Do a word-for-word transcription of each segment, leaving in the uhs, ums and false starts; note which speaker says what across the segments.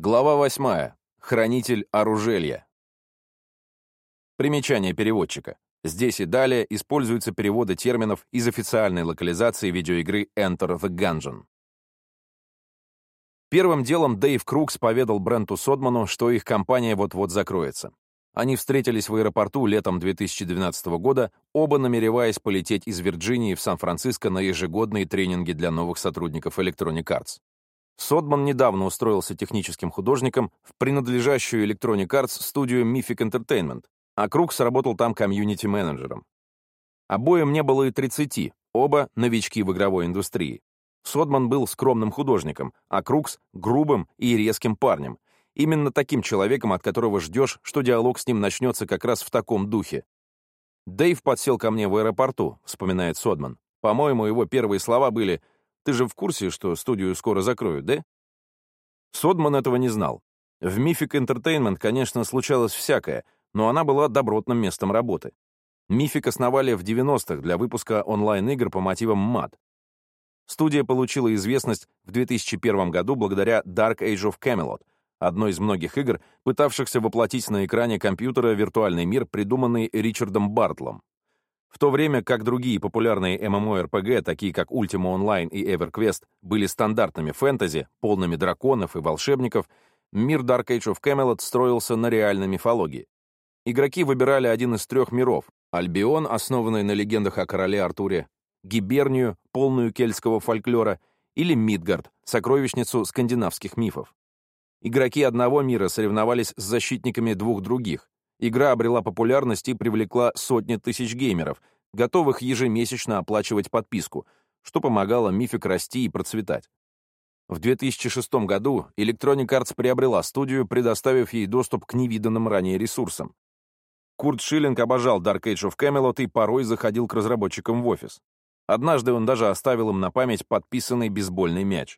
Speaker 1: Глава восьмая. Хранитель оружелья. Примечание переводчика. Здесь и далее используются переводы терминов из официальной локализации видеоигры Enter the Gungeon. Первым делом Дэйв Крукс поведал Бренту Содману, что их компания вот-вот закроется. Они встретились в аэропорту летом две тысячи двенадцатого года, оба намереваясь полететь из Вирджинии в Сан-Франциско на ежегодные тренинги для новых сотрудников Electronic Arts. Содман недавно устроился техническим художником в принадлежащую Electronic Arts студию Mythic Entertainment, а Крукс работал там комьюнити-менеджером. Обоим не было и тридцати, оба новички в игровой индустрии. Содман был скромным художником, а Крукс — грубым и резким парнем. Именно таким человеком, от которого ждешь, что диалог с ним начнется как раз в таком духе. «Дэйв подсел ко мне в аэропорту», — вспоминает Содман. «По-моему, его первые слова были: «Ты же в курсе, что студию скоро закроют, да?» Содман этого не знал. В Mythic Entertainment, конечно, случалось всякое, но она была добротным местом работы. Mythic основали в девяностых для выпуска онлайн-игр по мотивам мад. Студия получила известность в две тысячи первом году благодаря Dark Age of Camelot, одной из многих игр, пытавшихся воплотить на экране компьютера виртуальный мир, придуманный Ричардом Бартлом. В то время как другие популярные эм эм о эр пи джи, такие как Ultima Online и EverQuest, были стандартными фэнтези, полными драконов и волшебников, мир Dark Age of Camelot строился на реальной мифологии. Игроки выбирали один из трех миров — Альбион, основанный на легендах о короле Артуре, Гибернию, полную кельтского фольклора, или Мидгард, сокровищницу скандинавских мифов. Игроки одного мира соревновались с защитниками двух других. Игра обрела популярность и привлекла сотни тысяч геймеров, готовых ежемесячно оплачивать подписку, что помогало Mythic расти и процветать. В две тысячи шестом году Electronic Arts приобрела студию, предоставив ей доступ к невиданным ранее ресурсам. Курт Шиллинг обожал Dark Age of Camelot и порой заходил к разработчикам в офис. Однажды он даже оставил им на память подписанный бейсбольный мяч.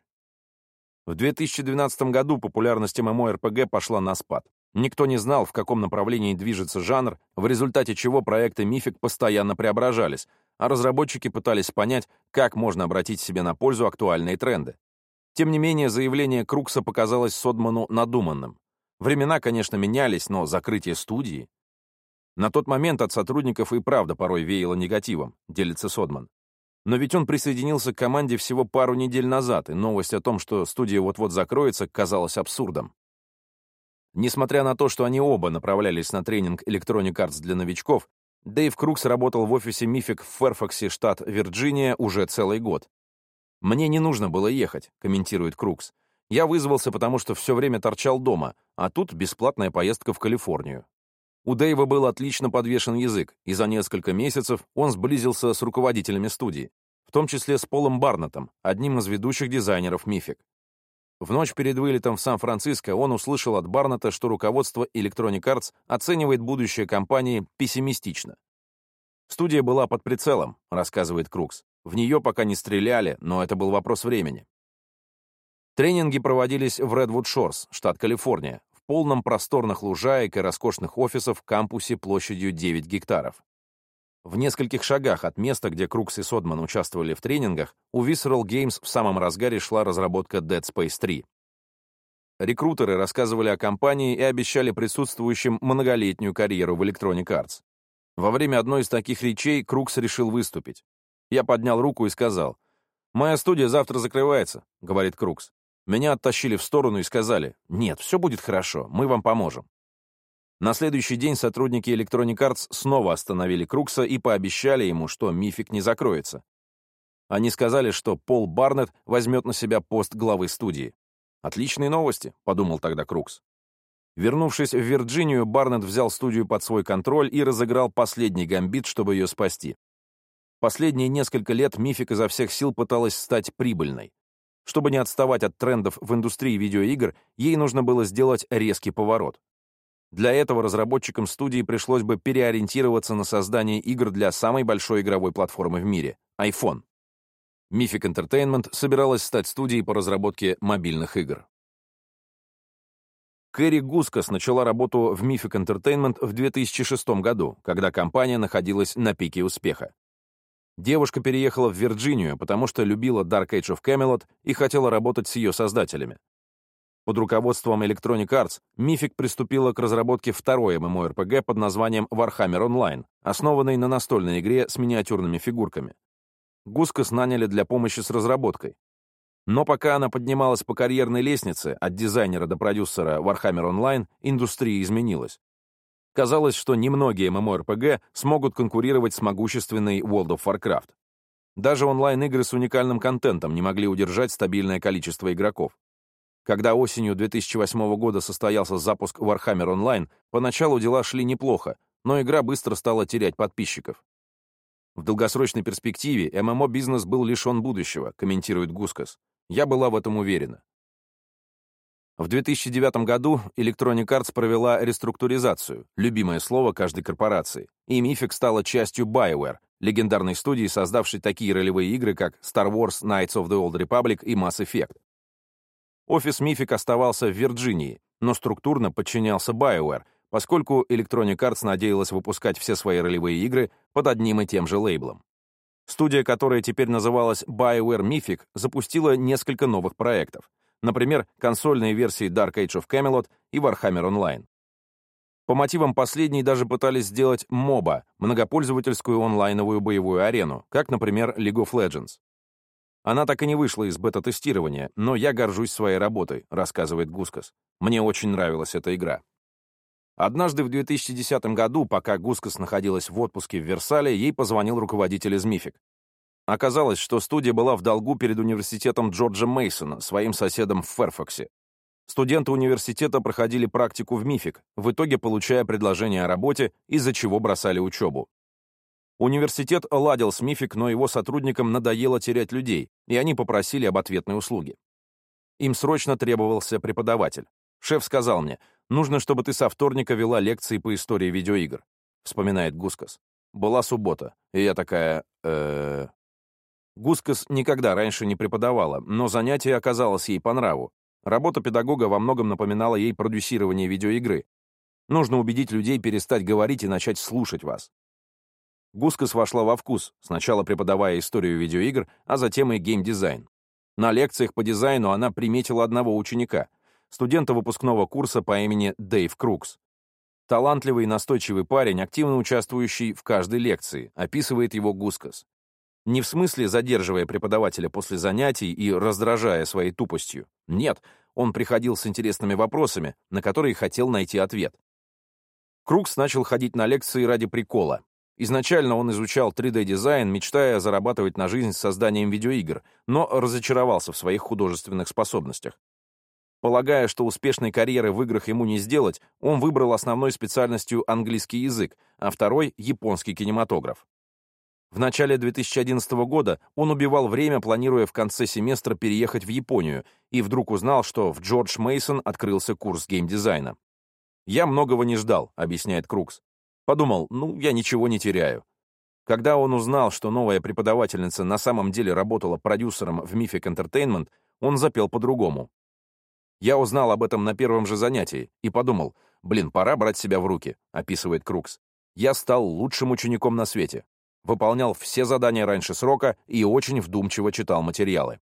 Speaker 1: В две тысячи двенадцатом году популярность эм эм о эр пи джи пошла на спад. Никто не знал, в каком направлении движется жанр, в результате чего проекты Mythic постоянно преображались, а разработчики пытались понять, как можно обратить себе на пользу актуальные тренды. Тем не менее, заявление Крукса показалось Содману надуманным. Времена, конечно, менялись, но закрытие студии... На тот момент от сотрудников и правда порой веяло негативом, делится Содман. Но ведь он присоединился к команде всего пару недель назад, и новость о том, что студия вот-вот закроется, казалась абсурдом. Несмотря на то, что они оба направлялись на тренинг Electronic Arts для новичков, Дэйв Крукс работал в офисе Mythic в Фэрфаксе, штат Вирджиния, уже целый год. «Мне не нужно было ехать», — комментирует Крукс. «Я вызвался, потому что все время торчал дома, а тут бесплатная поездка в Калифорнию». У Дэйва был отлично подвешен язык, и за несколько месяцев он сблизился с руководителями студии, в том числе с Полом Барнеттом, одним из ведущих дизайнеров Mythic. В ночь перед вылетом в Сан-Франциско он услышал от Барнетта, что руководство Electronic Arts оценивает будущее компании пессимистично. «Студия была под прицелом», — рассказывает Крукс. «В нее пока не стреляли, но это был вопрос времени». Тренинги проводились в Redwood Shores, штат Калифорния, в полном просторных лужаек и роскошных офисов кампусе площадью девять гектаров. В нескольких шагах от места, где Крукс и Содман участвовали в тренингах, у Visceral Games в самом разгаре шла разработка Dead Space три. Рекрутеры рассказывали о компании и обещали присутствующим многолетнюю карьеру в Electronic Arts. Во время одной из таких речей Крукс решил выступить. Я поднял руку и сказал: «Моя студия завтра закрывается», — говорит Крукс. «Меня оттащили в сторону и сказали: нет, все будет хорошо, мы вам поможем». На следующий день сотрудники Electronic Arts снова остановили Крукса и пообещали ему, что Mythic не закроется. Они сказали, что Пол Барнетт возьмет на себя пост главы студии. «Отличные новости», — подумал тогда Крукс. Вернувшись в Вирджинию, Барнетт взял студию под свой контроль и разыграл последний гамбит, чтобы ее спасти. Последние несколько лет Mythic изо всех сил пыталась стать прибыльной. Чтобы не отставать от трендов в индустрии видеоигр, ей нужно было сделать резкий поворот. Для этого разработчикам студии пришлось бы переориентироваться на создание игр для самой большой игровой платформы в мире — iPhone. Mythic Entertainment собиралась стать студией по разработке мобильных игр. Кэрри Гускас начала работу в Mythic Entertainment в две тысячи шестом году, когда компания находилась на пике успеха. Девушка переехала в Вирджинию, потому что любила Dark Age of Camelot и хотела работать с ее создателями. Под руководством Electronic Arts Mythic приступила к разработке второй MMORPG под названием Warhammer Online, основанной на настольной игре с миниатюрными фигурками. Гускос наняли для помощи с разработкой. Но пока она поднималась по карьерной лестнице от дизайнера до продюсера Warhammer Online, индустрия изменилась. Казалось, что немногие MMORPG смогут конкурировать с могущественной World of Warcraft. Даже онлайн-игры с уникальным контентом не могли удержать стабильное количество игроков. Когда осенью две тысячи восьмого года состоялся запуск Warhammer Online, поначалу дела шли неплохо, но игра быстро стала терять подписчиков. В долгосрочной перспективе эм эм о-бизнес был лишен будущего, комментирует Гускос. Я была в этом уверена. В две тысячи девятом году Electronic Arts провела реструктуризацию, любимое слово каждой корпорации, и Mythic стала частью BioWare, легендарной студии, создавшей такие ролевые игры, как Star Wars Knights of the Old Republic и Mass Effect. Офис Mythic оставался в Вирджинии, но структурно подчинялся BioWare, поскольку Electronic Arts надеялась выпускать все свои ролевые игры под одним и тем же лейблом. Студия, которая теперь называлась BioWare Mythic, запустила несколько новых проектов, например, консольные версии Dark Age of Camelot и Warhammer Online. По мотивам последней даже пытались сделать моба, многопользовательскую онлайновую боевую арену, как, например, League of Legends. Она так и не вышла из бета-тестирования, но я горжусь своей работой, рассказывает Гускос. Мне очень нравилась эта игра. Однажды в две тысячи десятом году, пока Гускос находилась в отпуске в Версале, ей позвонил руководитель из Mythic. Оказалось, что студия была в долгу перед университетом Джорджа Мейсона, своим соседом в Фэрфаксе. Студенты университета проходили практику в Mythic, в итоге получая предложение о работе, из-за чего бросали учебу. Университет ладил с Mythic, но его сотрудникам надоело терять людей, и они попросили об ответной услуге. Им срочно требовался преподаватель. Шеф сказал мне: «Нужно, чтобы ты со вторника вела лекции по истории видеоигр», — вспоминает Гускос. Была суббота, и я такая... э Гускос никогда раньше не преподавала, но занятие оказалось ей по нраву. Работа педагога во многом напоминала ей продюсирование видеоигры. Нужно убедить людей перестать говорить и начать слушать вас. Гускос вошла во вкус, сначала преподавая историю видеоигр, а затем и геймдизайн. На лекциях по дизайну она приметила одного ученика, студента выпускного курса по имени Дэйв Крукс. Талантливый и настойчивый парень, активно участвующий в каждой лекции, описывает его Гускос. Не в смысле задерживая преподавателя после занятий и раздражая своей тупостью. Нет, он приходил с интересными вопросами, на которые хотел найти ответ. Крукс начал ходить на лекции ради прикола. Изначально он изучал три дэ-дизайн, мечтая зарабатывать на жизнь с созданием видеоигр, но разочаровался в своих художественных способностях. Полагая, что успешной карьеры в играх ему не сделать, он выбрал основной специальностью английский язык, а второй — японский кинематограф. В начале две тысячи одиннадцатого года он убивал время, планируя в конце семестра переехать в Японию, и вдруг узнал, что в Джордж Мейсон открылся курс геймдизайна. «Я многого не ждал», — объясняет Крукс. Подумал, ну, я ничего не теряю. Когда он узнал, что новая преподавательница на самом деле работала продюсером в Mythic Entertainment, он запел по-другому. «Я узнал об этом на первом же занятии и подумал, блин, пора брать себя в руки», — описывает Крукс. «Я стал лучшим учеником на свете. Выполнял все задания раньше срока и очень вдумчиво читал материалы».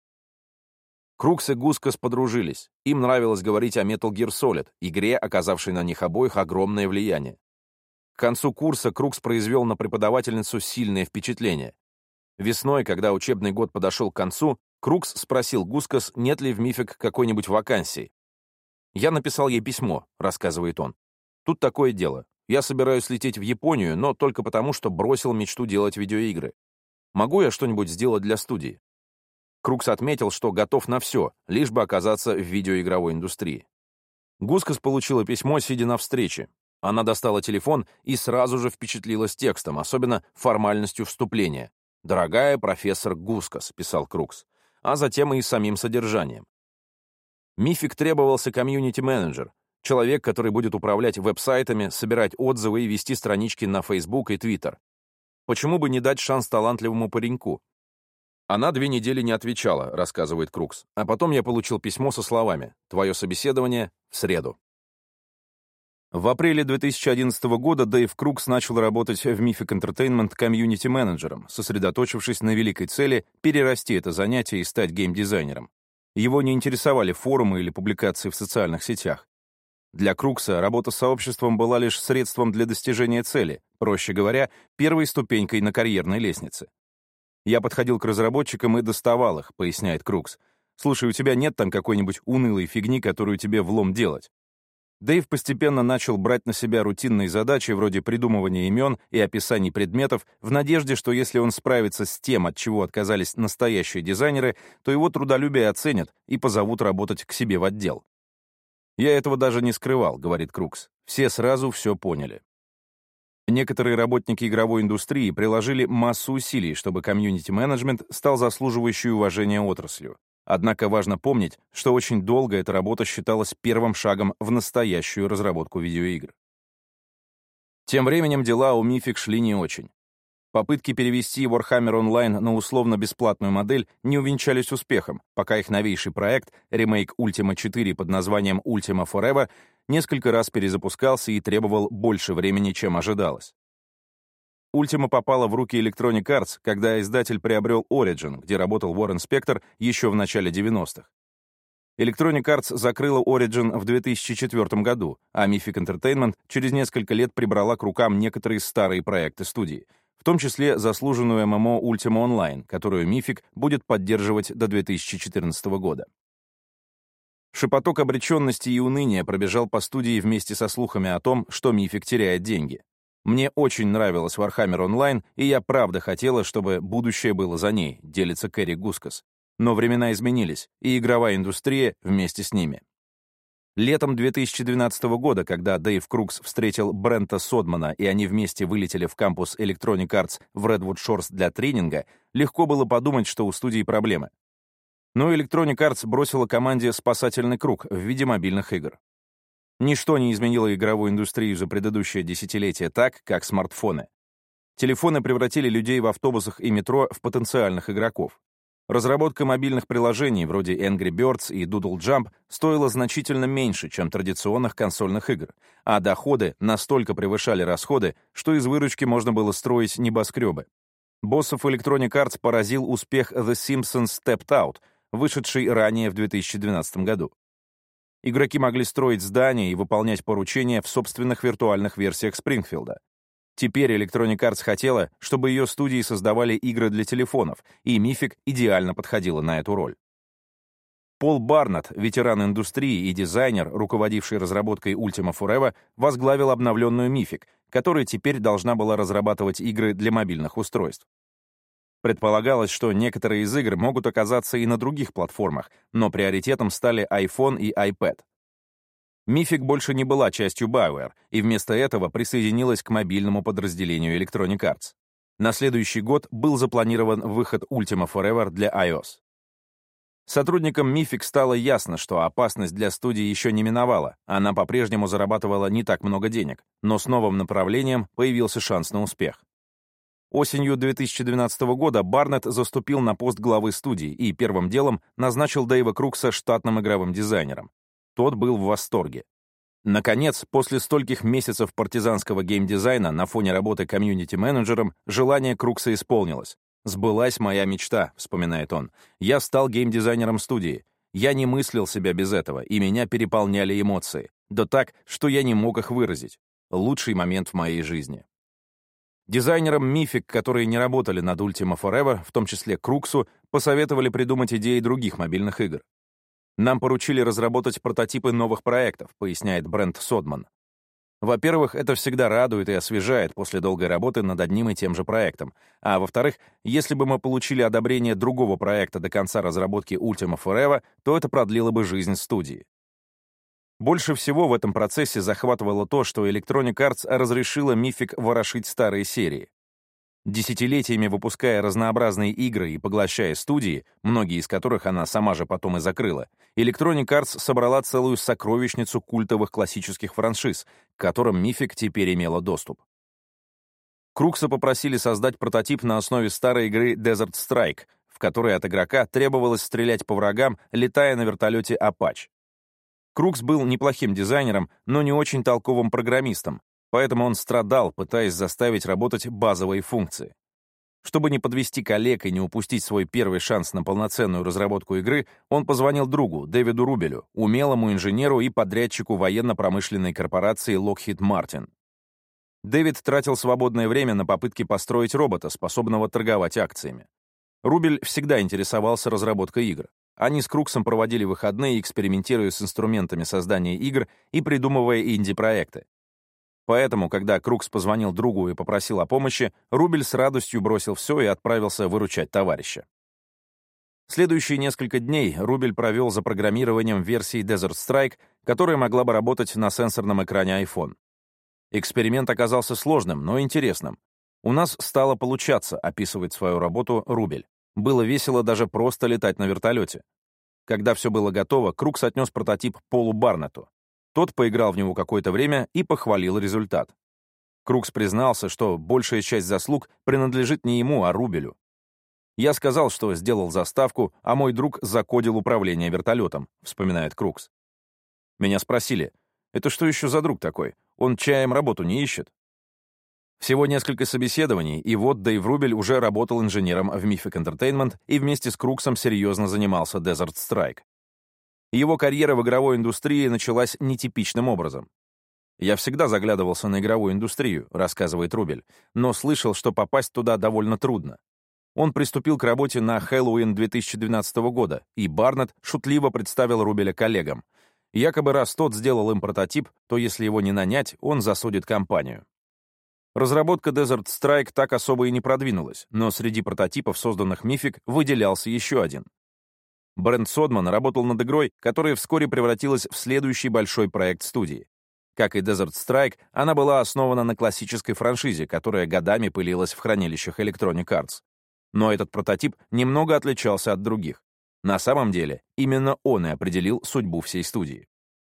Speaker 1: Крукс и Гускос подружились. Им нравилось говорить о Metal Gear Solid, игре, оказавшей на них обоих огромное влияние. К концу курса Крукс произвел на преподавательницу сильное впечатление. Весной, когда учебный год подошел к концу, Крукс спросил Гускос, нет ли в Mythic какой-нибудь вакансии. «Я написал ей письмо», — рассказывает он. «Тут такое дело. Я собираюсь лететь в Японию, но только потому, что бросил мечту делать видеоигры. Могу я что-нибудь сделать для студии?» Крукс отметил, что готов на все, лишь бы оказаться в видеоигровой индустрии. Гускос получила письмо, сидя на встрече. Она достала телефон и сразу же впечатлилась текстом, особенно формальностью вступления. «Дорогая профессор Гускос», — писал Крукс, а затем и самим содержанием. Mythic требовался комьюнити-менеджер, человек, который будет управлять веб-сайтами, собирать отзывы и вести странички на Facebook и Twitter. Почему бы не дать шанс талантливому пареньку? Она две недели не отвечала, рассказывает Крукс, а потом я получил письмо со словами «Твое собеседование в среду». В апреле две тысячи одиннадцатого года Дэйв Крукс начал работать в Mythic Entertainment комьюнити-менеджером, сосредоточившись на великой цели перерасти это занятие и стать геймдизайнером. Его не интересовали форумы или публикации в социальных сетях. Для Крукса работа с сообществом была лишь средством для достижения цели, проще говоря, первой ступенькой на карьерной лестнице. «Я подходил к разработчикам и доставал их», — поясняет Крукс. «Слушай, у тебя нет там какой-нибудь унылой фигни, которую тебе влом делать?» Дэйв постепенно начал брать на себя рутинные задачи вроде придумывания имен и описаний предметов в надежде, что если он справится с тем, от чего отказались настоящие дизайнеры, то его трудолюбие оценят и позовут работать к себе в отдел. «Я этого даже не скрывал», — говорит Крукс. «Все сразу все поняли». Некоторые работники игровой индустрии приложили массу усилий, чтобы комьюнити-менеджмент стал заслуживающей уважения отраслью. Однако важно помнить, что очень долго эта работа считалась первым шагом в настоящую разработку видеоигр. Тем временем дела у Mythic шли не очень. Попытки перевести Warhammer Online на условно-бесплатную модель не увенчались успехом, пока их новейший проект, ремейк Ultima четыре под названием Ultima Forever, несколько раз перезапускался и требовал больше времени, чем ожидалось. Ultima попала в руки Electronic Arts, когда издатель приобрел Origin, где работал Уоррен Спектор еще в начале девяностых. Electronic Arts закрыла Origin в две тысячи четвёртом году, а Mythic Entertainment через несколько лет прибрала к рукам некоторые старые проекты студии, в том числе заслуженную эм эм о Ultima Online, которую Mythic будет поддерживать до две тысячи четырнадцатого года. Шепоток обреченности и уныния пробежал по студии вместе со слухами о том, что Mythic теряет деньги. «Мне очень нравилась Warhammer Online, и я правда хотела, чтобы будущее было за ней», — делится Кэрри Гускас. Но времена изменились, и игровая индустрия вместе с ними. Летом две тысячи двенадцатого года, когда Дэйв Крукс встретил Брента Содмана, и они вместе вылетели в кампус Electronic Arts в Redwood Shores для тренинга, легко было подумать, что у студии проблемы. Но Electronic Arts бросила команде спасательный круг в виде мобильных игр. Ничто не изменило игровую индустрию за предыдущее десятилетие так, как смартфоны. Телефоны превратили людей в автобусах и метро в потенциальных игроков. Разработка мобильных приложений вроде Angry Birds и Doodle Jump стоила значительно меньше, чем традиционных консольных игр, а доходы настолько превышали расходы, что из выручки можно было строить небоскребы. Боссов Electronic Arts поразил успех The Simpsons Stepped Out, вышедший ранее в две тысячи двенадцатом году. Игроки могли строить здания и выполнять поручения в собственных виртуальных версиях Спрингфилда. Теперь Electronic Arts хотела, чтобы ее студии создавали игры для телефонов, и Mythic идеально подходила на эту роль. Пол Барнетт, ветеран индустрии и дизайнер, руководивший разработкой Ultima Forever, возглавил обновленную Mythic, которая теперь должна была разрабатывать игры для мобильных устройств. Предполагалось, что некоторые из игр могут оказаться и на других платформах, но приоритетом стали iPhone и iPad. Mythic больше не была частью BioWare, и вместо этого присоединилась к мобильному подразделению Electronic Arts. На следующий год был запланирован выход Ultima Forever для iOS. Сотрудникам Mythic стало ясно, что опасность для студии еще не миновала, она по-прежнему зарабатывала не так много денег, но с новым направлением появился шанс на успех. Осенью две тысячи двенадцатого года Барнетт заступил на пост главы студии и первым делом назначил Дэйва Крукса штатным игровым дизайнером. Тот был в восторге. Наконец, после стольких месяцев партизанского геймдизайна на фоне работы комьюнити-менеджером, желание Крукса исполнилось. «Сбылась моя мечта», — вспоминает он. «Я стал геймдизайнером студии. Я не мыслил себя без этого, и меня переполняли эмоции. Да так, что я не мог их выразить. Лучший момент в моей жизни». Дизайнерам Mythic, которые не работали над Ultima Forever, в том числе Круксу, посоветовали придумать идеи других мобильных игр. «Нам поручили разработать прототипы новых проектов», поясняет Брент Содман. Во-первых, это всегда радует и освежает после долгой работы над одним и тем же проектом. А во-вторых, если бы мы получили одобрение другого проекта до конца разработки Ultima Forever, то это продлило бы жизнь студии. Больше всего в этом процессе захватывало то, что Electronic Arts разрешила Mythic ворошить старые серии. Десятилетиями выпуская разнообразные игры и поглощая студии, многие из которых она сама же потом и закрыла, Electronic Arts собрала целую сокровищницу культовых классических франшиз, к которым Mythic теперь имела доступ. Крукса попросили создать прототип на основе старой игры Desert Strike, в которой от игрока требовалось стрелять по врагам, летая на вертолете Apache. Крукс был неплохим дизайнером, но не очень толковым программистом, поэтому он страдал, пытаясь заставить работать базовые функции. Чтобы не подвести коллег и не упустить свой первый шанс на полноценную разработку игры, он позвонил другу, Дэвиду Рубелю, умелому инженеру и подрядчику военно-промышленной корпорации Lockheed Martin. Дэвид тратил свободное время на попытки построить робота, способного торговать акциями. Рубель всегда интересовался разработкой игр. Они с Круксом проводили выходные, экспериментируя с инструментами создания игр и придумывая инди-проекты. Поэтому, когда Крукс позвонил другу и попросил о помощи, Рубель с радостью бросил все и отправился выручать товарища. Следующие несколько дней Рубель провел за программированием версии Desert Strike, которая могла бы работать на сенсорном экране iPhone. Эксперимент оказался сложным, но интересным. «У нас стало получаться», — описывает свою работу Рубель. «Было весело даже просто летать на вертолете». Когда все было готово, Крукс отнес прототип Полу Барнетту. Тот поиграл в него какое-то время и похвалил результат. Крукс признался, что большая часть заслуг принадлежит не ему, а Рубелю. «Я сказал, что сделал заставку, а мой друг закодил управление вертолетом», — вспоминает Крукс. Меня спросили, «Это что еще за друг такой? Он чаем работу не ищет?» Всего несколько собеседований, и вот Дэйв Рубель уже работал инженером в Mythic Entertainment и вместе с Круксом серьезно занимался Desert Strike. Его карьера в игровой индустрии началась нетипичным образом. «Я всегда заглядывался на игровую индустрию», — рассказывает Рубель, но слышал, что попасть туда довольно трудно. Он приступил к работе на Хэллоуин две тысячи двенадцатого года, и Барнетт шутливо представил Рубеля коллегам. Якобы раз тот сделал им прототип, то если его не нанять, он засудит компанию. Разработка Desert Strike так особо и не продвинулась, но среди прототипов, созданных Mythic, выделялся еще один. Брент Содман работал над игрой, которая вскоре превратилась в следующий большой проект студии. Как и Desert Strike, она была основана на классической франшизе, которая годами пылилась в хранилищах Electronic Arts. Но этот прототип немного отличался от других. На самом деле, именно он и определил судьбу всей студии.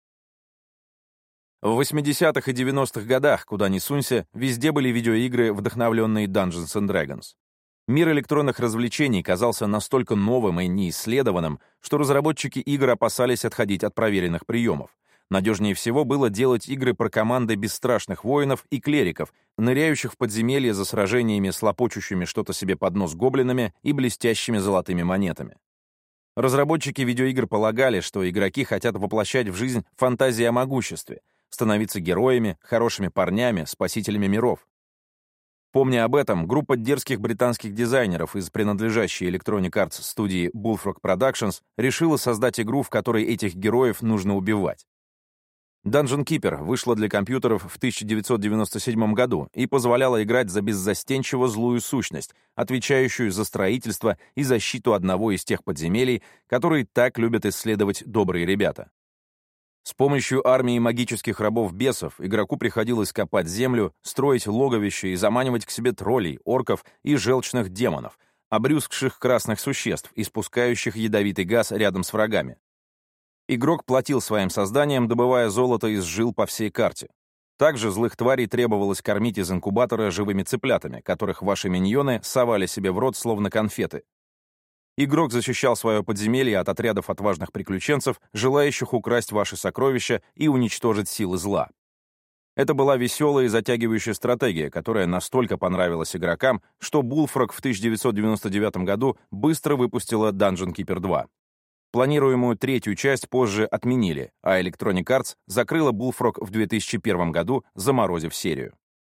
Speaker 1: В восьмидесятых и девяностых годах, куда ни сунься, везде были видеоигры, вдохновленные Dungeons and Dragons. Мир электронных развлечений казался настолько новым и неисследованным, что разработчики игр опасались отходить от проверенных приемов. Надежнее всего было делать игры про команды бесстрашных воинов и клериков, ныряющих в подземелья за сражениями с лопочущими что-то себе под нос гоблинами и блестящими золотыми монетами. Разработчики видеоигр полагали, что игроки хотят воплощать в жизнь фантазии о могуществе, становиться героями, хорошими парнями, спасителями миров. Помня об этом, группа дерзких британских дизайнеров из принадлежащей Electronic Arts студии Bullfrog Productions решила создать игру, в которой этих героев нужно убивать. Dungeon Keeper вышла для компьютеров в тысяча девятьсот девяносто седьмом году и позволяла играть за беззастенчиво злую сущность, отвечающую за строительство и защиту одного из тех подземелий, которые так любят исследовать добрые ребята. С помощью армии магических рабов-бесов игроку приходилось копать землю, строить логовища и заманивать к себе троллей, орков и желчных демонов, обрюзгших красных существ, испускающих ядовитый газ рядом с врагами. Игрок платил своим созданиям, добывая золото из жил по всей карте. Также злых тварей требовалось кормить из инкубатора живыми цыплятами, которых ваши миньоны совали себе в рот словно конфеты. Игрок защищал свое подземелье от отрядов отважных приключенцев, желающих украсть ваши сокровища и уничтожить силы зла. Это была веселая и затягивающая стратегия, которая настолько понравилась игрокам, что Bullfrog в тысяча девятьсот девяносто девятом году быстро выпустила Dungeon Keeper два. Планируемую третью часть позже отменили, а Electronic Arts закрыла Bullfrog в две тысячи первом году, заморозив серию.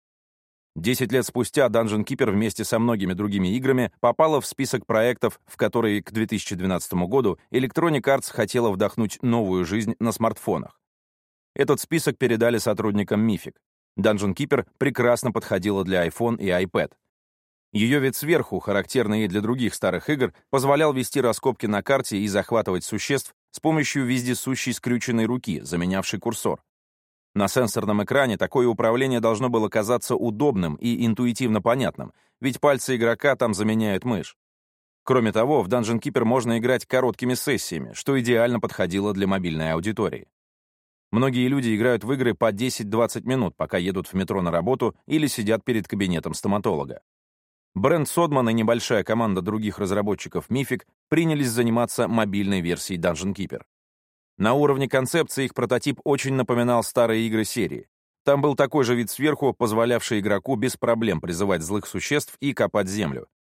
Speaker 1: Десять лет спустя Dungeon Keeper вместе со многими другими играми попала в список проектов, в которые к две тысячи двенадцатому году Electronic Arts хотела вдохнуть новую жизнь на смартфонах. Этот список передали сотрудникам Mythic. Dungeon Keeper прекрасно подходила для iPhone и iPad. Ее вид сверху, характерный и для других старых игр, позволял вести раскопки на карте и захватывать существ с помощью вездесущей скрюченной руки, заменявшей курсор. На сенсорном экране такое управление должно было казаться удобным и интуитивно понятным, ведь пальцы игрока там заменяют мышь. Кроме того, в Dungeon Keeper можно играть короткими сессиями, что идеально подходило для мобильной аудитории. Многие люди играют в игры по десять-двадцать минут, пока едут в метро на работу или сидят перед кабинетом стоматолога. Брент Содман и небольшая команда других разработчиков Mythic принялись заниматься мобильной версией Dungeon Keeper. На уровне концепции их прототип очень напоминал старые игры серии. Там был такой же вид сверху, позволявший игроку без проблем призывать злых существ и копать землю.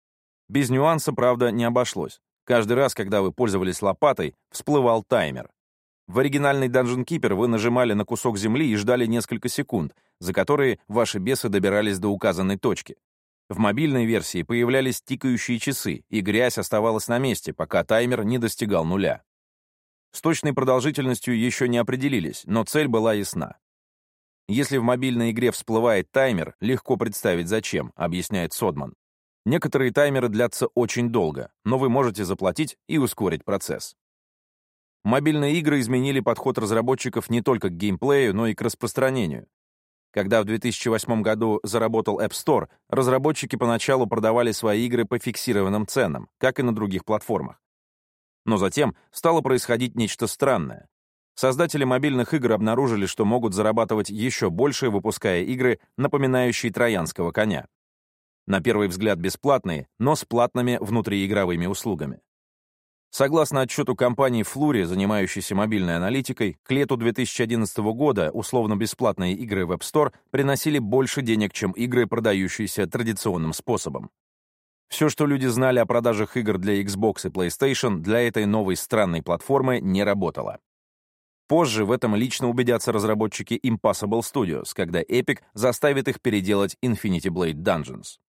Speaker 1: Без нюанса, правда, не обошлось. Каждый раз, когда вы пользовались лопатой, всплывал таймер. В оригинальный Dungeon Keeper вы нажимали на кусок земли и ждали несколько секунд, за которые ваши бесы добирались до указанной точки. В мобильной версии появлялись тикающие часы, и грязь оставалась на месте, пока таймер не достигал нуля. С точной продолжительностью еще не определились, но цель была ясна. Если в мобильной игре всплывает таймер, легко представить зачем, объясняет Содман. Некоторые таймеры длятся очень долго, но вы можете заплатить и ускорить процесс. Мобильные игры изменили подход разработчиков не только к геймплею, но и к распространению. Когда в две тысячи восьмом году заработал App Store, разработчики поначалу продавали свои игры по фиксированным ценам, как и на других платформах. Но затем стало происходить нечто странное. Создатели мобильных игр обнаружили, что могут зарабатывать еще больше, выпуская игры, напоминающие троянского коня. На первый взгляд бесплатные, но с платными внутриигровыми услугами. Согласно отчету компании Flurry, занимающейся мобильной аналитикой, к лету две тысячи одиннадцатого года условно-бесплатные игры в App Store приносили больше денег, чем игры, продающиеся традиционным способом. Все, что люди знали о продажах игр для Xbox и PlayStation, для этой новой странной платформы не работало. Позже в этом лично убедятся разработчики Impossible Studios, когда Epic заставит их переделать Infinity Blade Dungeons.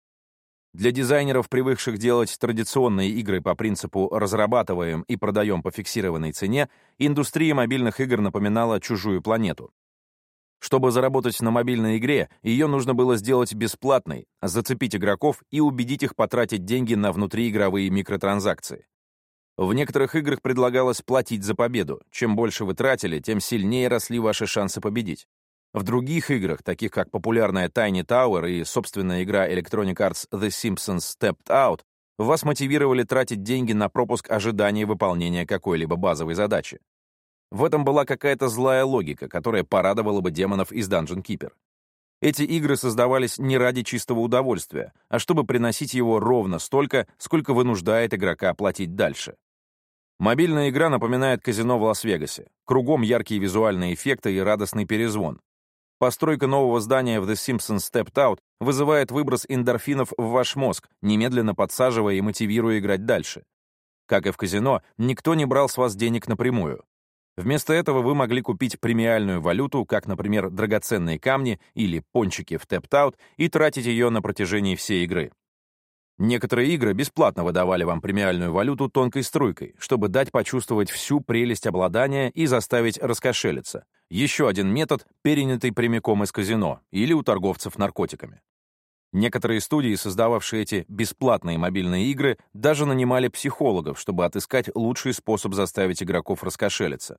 Speaker 1: Для дизайнеров, привыкших делать традиционные игры по принципу «разрабатываем и продаем по фиксированной цене», индустрия мобильных игр напоминала чужую планету. Чтобы заработать на мобильной игре, ее нужно было сделать бесплатной, зацепить игроков и убедить их потратить деньги на внутриигровые микротранзакции. В некоторых играх предлагалось платить за победу. Чем больше вы тратили, тем сильнее росли ваши шансы победить. В других играх, таких как популярная Tiny Tower и собственная игра Electronic Arts The Simpsons Stepped Out, вас мотивировали тратить деньги на пропуск ожидания выполнения какой-либо базовой задачи. В этом была какая-то злая логика, которая порадовала бы демонов из Dungeon Keeper. Эти игры создавались не ради чистого удовольствия, а чтобы приносить его ровно столько, сколько вынуждает игрока платить дальше. Мобильная игра напоминает казино в Лас-Вегасе. Кругом яркие визуальные эффекты и радостный перезвон. Постройка нового здания в The Simpsons Stepped Out вызывает выброс эндорфинов в ваш мозг, немедленно подсаживая и мотивируя играть дальше. Как и в казино, никто не брал с вас денег напрямую. Вместо этого вы могли купить премиальную валюту, как, например, драгоценные камни или пончики в Tapped Out, и тратить ее на протяжении всей игры. Некоторые игры бесплатно выдавали вам премиальную валюту тонкой струйкой, чтобы дать почувствовать всю прелесть обладания и заставить раскошелиться. Еще один метод, перенятый прямиком из казино или у торговцев наркотиками. Некоторые студии, создававшие эти бесплатные мобильные игры, даже нанимали психологов, чтобы отыскать лучший способ заставить игроков раскошелиться.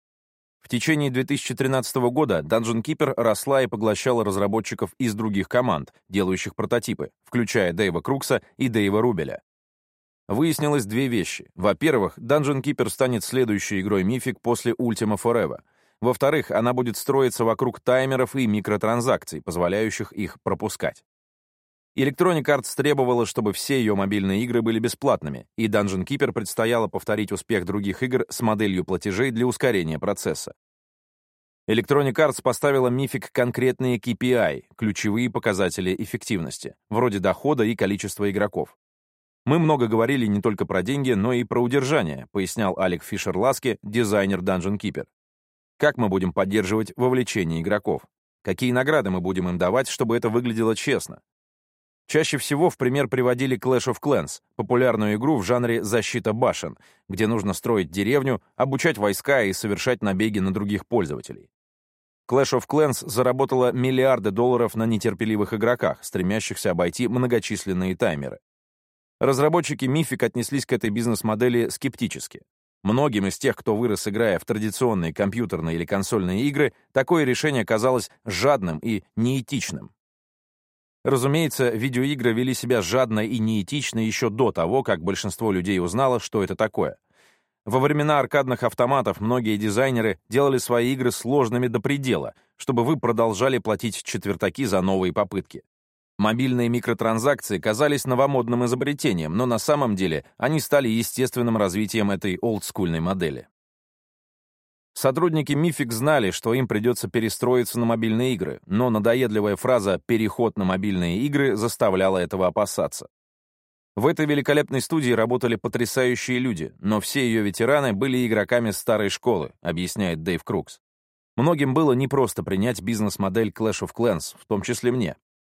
Speaker 1: В течение две тысячи тринадцатого года Dungeon Keeper росла и поглощала разработчиков из других команд, делающих прототипы, включая Дэйва Крукса и Дэйва Рубеля. Выяснилось две вещи. Во-первых, Dungeon Keeper станет следующей игрой Mythic после Ultima Forever. Во-вторых, она будет строиться вокруг таймеров и микротранзакций, позволяющих их пропускать. Electronic Arts требовала, чтобы все ее мобильные игры были бесплатными, и Dungeon Keeper предстояло повторить успех других игр с моделью платежей для ускорения процесса. Electronic Arts поставила Mythic конкретные кей пи ай, ключевые показатели эффективности, вроде дохода и количества игроков. «Мы много говорили не только про деньги, но и про удержание», пояснял Алек Фишер-Ласке, дизайнер Dungeon Keeper. «Как мы будем поддерживать вовлечение игроков? Какие награды мы будем им давать, чтобы это выглядело честно?» Чаще всего в пример приводили Clash of Clans, популярную игру в жанре «защита башен», где нужно строить деревню, обучать войска и совершать набеги на других пользователей. Clash of Clans заработала миллиарды долларов на нетерпеливых игроках, стремящихся обойти многочисленные таймеры. Разработчики Mythic отнеслись к этой бизнес-модели скептически. Многим из тех, кто вырос, играя в традиционные компьютерные или консольные игры, такое решение казалось жадным и неэтичным. Разумеется, видеоигры вели себя жадно и неэтично еще до того, как большинство людей узнало, что это такое. Во времена аркадных автоматов многие дизайнеры делали свои игры сложными до предела, чтобы вы продолжали платить четвертаки за новые попытки. Мобильные микротранзакции казались новомодным изобретением, но на самом деле они стали естественным развитием этой олдскульной модели. Сотрудники Mythic знали, что им придется перестроиться на мобильные игры, но надоедливая фраза «переход на мобильные игры» заставляла этого опасаться. В этой великолепной студии работали потрясающие люди, но все ее ветераны были игроками старой школы, объясняет Дэйв Крукс. Многим было непросто принять бизнес-модель Clash of Clans, в том числе мне.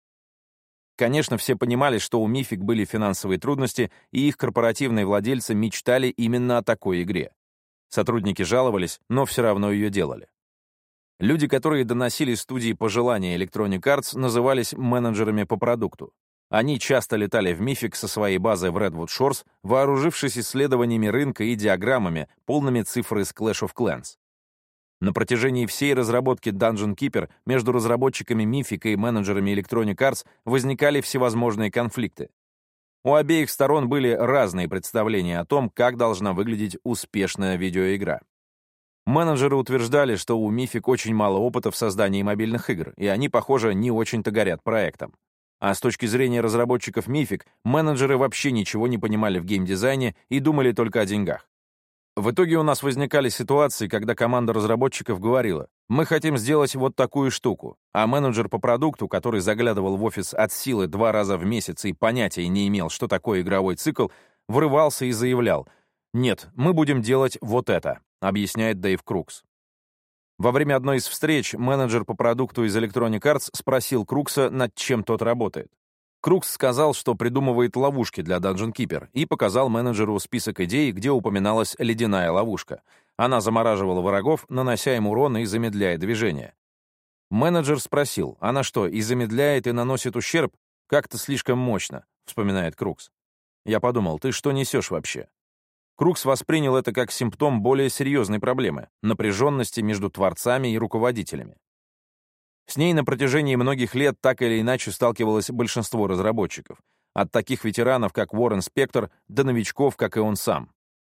Speaker 1: Конечно, все понимали, что у Mythic были финансовые трудности, и их корпоративные владельцы мечтали именно о такой игре. Сотрудники жаловались, но все равно ее делали. Люди, которые доносили студии пожелания Electronic Arts, назывались менеджерами по продукту. Они часто летали в Mythic со своей базы в Redwood Shores, вооружившись исследованиями рынка и диаграммами, полными цифр из Clash of Clans. На протяжении всей разработки Dungeon Keeper между разработчиками Mythic и менеджерами Electronic Arts возникали всевозможные конфликты. У обеих сторон были разные представления о том, как должна выглядеть успешная видеоигра. Менеджеры утверждали, что у Mythic очень мало опыта в создании мобильных игр, и они, похоже, не очень-то горят проектом. А с точки зрения разработчиков Mythic, менеджеры вообще ничего не понимали в геймдизайне и думали только о деньгах. В итоге у нас возникали ситуации, когда команда разработчиков говорила: «Мы хотим сделать вот такую штуку», а менеджер по продукту, который заглядывал в офис от силы два раза в месяц и понятия не имел, что такое игровой цикл, врывался и заявлял: «Нет, мы будем делать вот это», объясняет Дэйв Крукс. Во время одной из встреч менеджер по продукту из Electronic Arts спросил Крукса, над чем тот работает. Крукс сказал, что придумывает ловушки для Dungeon Keeper, и показал менеджеру список идей, где упоминалась ледяная ловушка. Она замораживала врагов, нанося им урон и замедляя движение. Менеджер спросил: «Она что, и замедляет, и наносит ущерб? Как-то слишком мощно», — вспоминает Крукс. Я подумал: ты что несешь вообще? Крукс воспринял это как симптом более серьезной проблемы — напряженности между творцами и руководителями. С ней на протяжении многих лет так или иначе сталкивалось большинство разработчиков, от таких ветеранов, как Уоррен Спектор, до новичков, как и он сам.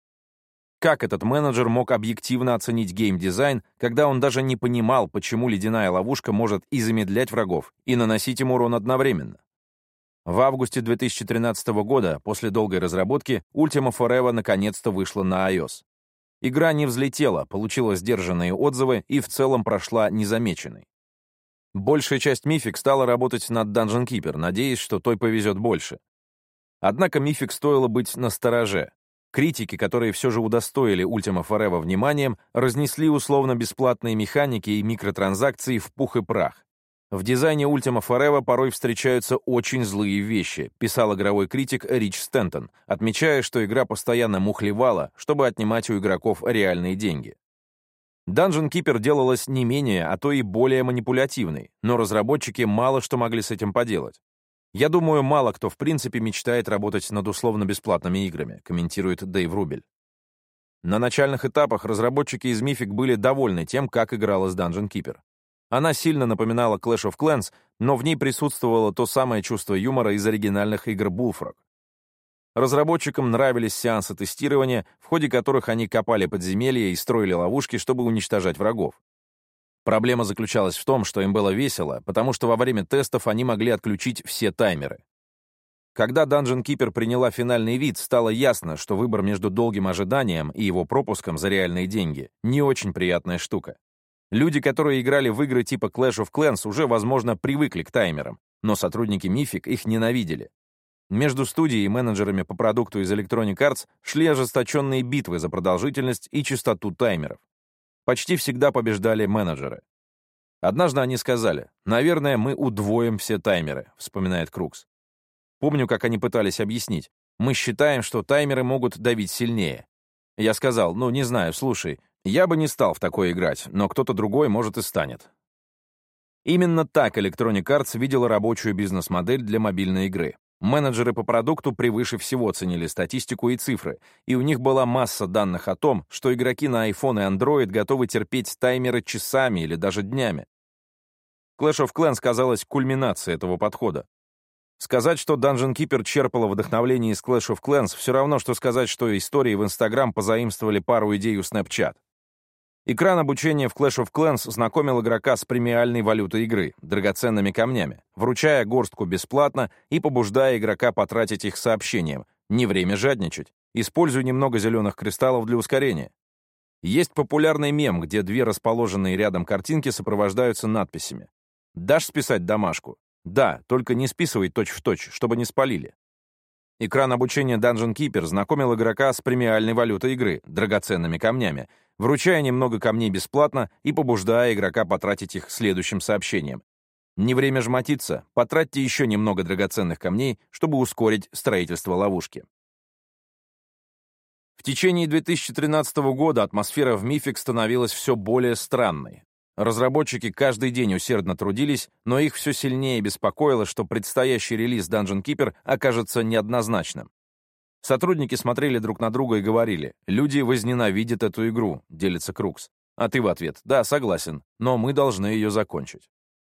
Speaker 1: Как этот менеджер мог объективно оценить геймдизайн, когда он даже не понимал, почему ледяная ловушка может и замедлять врагов, и наносить им урон одновременно? В августе две тысячи тринадцатого года, после долгой разработки, Ultima Forever наконец-то вышла на iOS. Игра не взлетела, получила сдержанные отзывы и в целом прошла незамеченной. Большая часть Mythic стала работать над Dungeon Keeper, надеясь, что той повезет больше. Однако Mythic стоило быть настороже. Критики, которые все же удостоили Ultima Forever вниманием, разнесли условно-бесплатные механики и микротранзакции в пух и прах. В дизайне Ultima Forever порой встречаются очень злые вещи, писал игровой критик Рич Стентон, отмечая, что игра постоянно мухлевала, чтобы отнимать у игроков реальные деньги. Dungeon Keeper делалась не менее, а то и более манипулятивной, но разработчики мало что могли с этим поделать. «Я думаю, мало кто в принципе мечтает работать над условно-бесплатными играми», комментирует Дэйв Рубель. На начальных этапах разработчики из Mythic были довольны тем, как игралась Dungeon Keeper. Она сильно напоминала Clash of Clans, но в ней присутствовало то самое чувство юмора из оригинальных игр Bullfrog. Разработчикам нравились сеансы тестирования, в ходе которых они копали подземелья и строили ловушки, чтобы уничтожать врагов. Проблема заключалась в том, что им было весело, потому что во время тестов они могли отключить все таймеры. Когда Dungeon Keeper приняла финальный вид, стало ясно, что выбор между долгим ожиданием и его пропуском за реальные деньги — не очень приятная штука. Люди, которые играли в игры типа Clash of Clans, уже, возможно, привыкли к таймерам, но сотрудники Mythic их ненавидели. Между студией и менеджерами по продукту из Electronic Arts шли ожесточенные битвы за продолжительность и частоту таймеров. Почти всегда побеждали менеджеры. Однажды они сказали: «Наверное, мы удвоим все таймеры», — вспоминает Крукс. Помню, как они пытались объяснить: «Мы считаем, что таймеры могут давить сильнее». Я сказал: «Ну, не знаю, слушай, я бы не стал в такое играть, но кто-то другой, может, и станет». Именно так Electronic Arts видела рабочую бизнес-модель для мобильной игры. Менеджеры по продукту превыше всего ценили статистику и цифры, и у них была масса данных о том, что игроки на iPhone и Android готовы терпеть таймеры часами или даже днями. Clash of Clans казалась кульминацией этого подхода. Сказать, что Dungeon Keeper черпала вдохновение из Clash of Clans, все равно, что сказать, что истории в Instagram позаимствовали пару идей у Snapchat. Экран обучения в Clash of Clans знакомил игрока с премиальной валютой игры — драгоценными камнями, вручая горстку бесплатно и побуждая игрока потратить их сообщением. Не время жадничать. Используй немного зеленых кристаллов для ускорения. Есть популярный мем, где две расположенные рядом картинки сопровождаются надписями. «Дашь списать домашку?» «Да, только не списывай точь-в-точь, чтобы не спалили». Экран обучения Dungeon Keeper знакомил игрока с премиальной валютой игры — драгоценными камнями, вручая немного камней бесплатно и побуждая игрока потратить их следующим сообщением. Не время жмотиться, потратьте еще немного драгоценных камней, чтобы ускорить строительство ловушки. В течение две тысячи тринадцатого года атмосфера в Mythic становилась все более странной. Разработчики каждый день усердно трудились, но их все сильнее беспокоило, что предстоящий релиз Dungeon Keeper окажется неоднозначным. Сотрудники смотрели друг на друга и говорили: «Люди возненавидят эту игру», — делится Крукс. А ты в ответ: «Да, согласен, но мы должны ее закончить».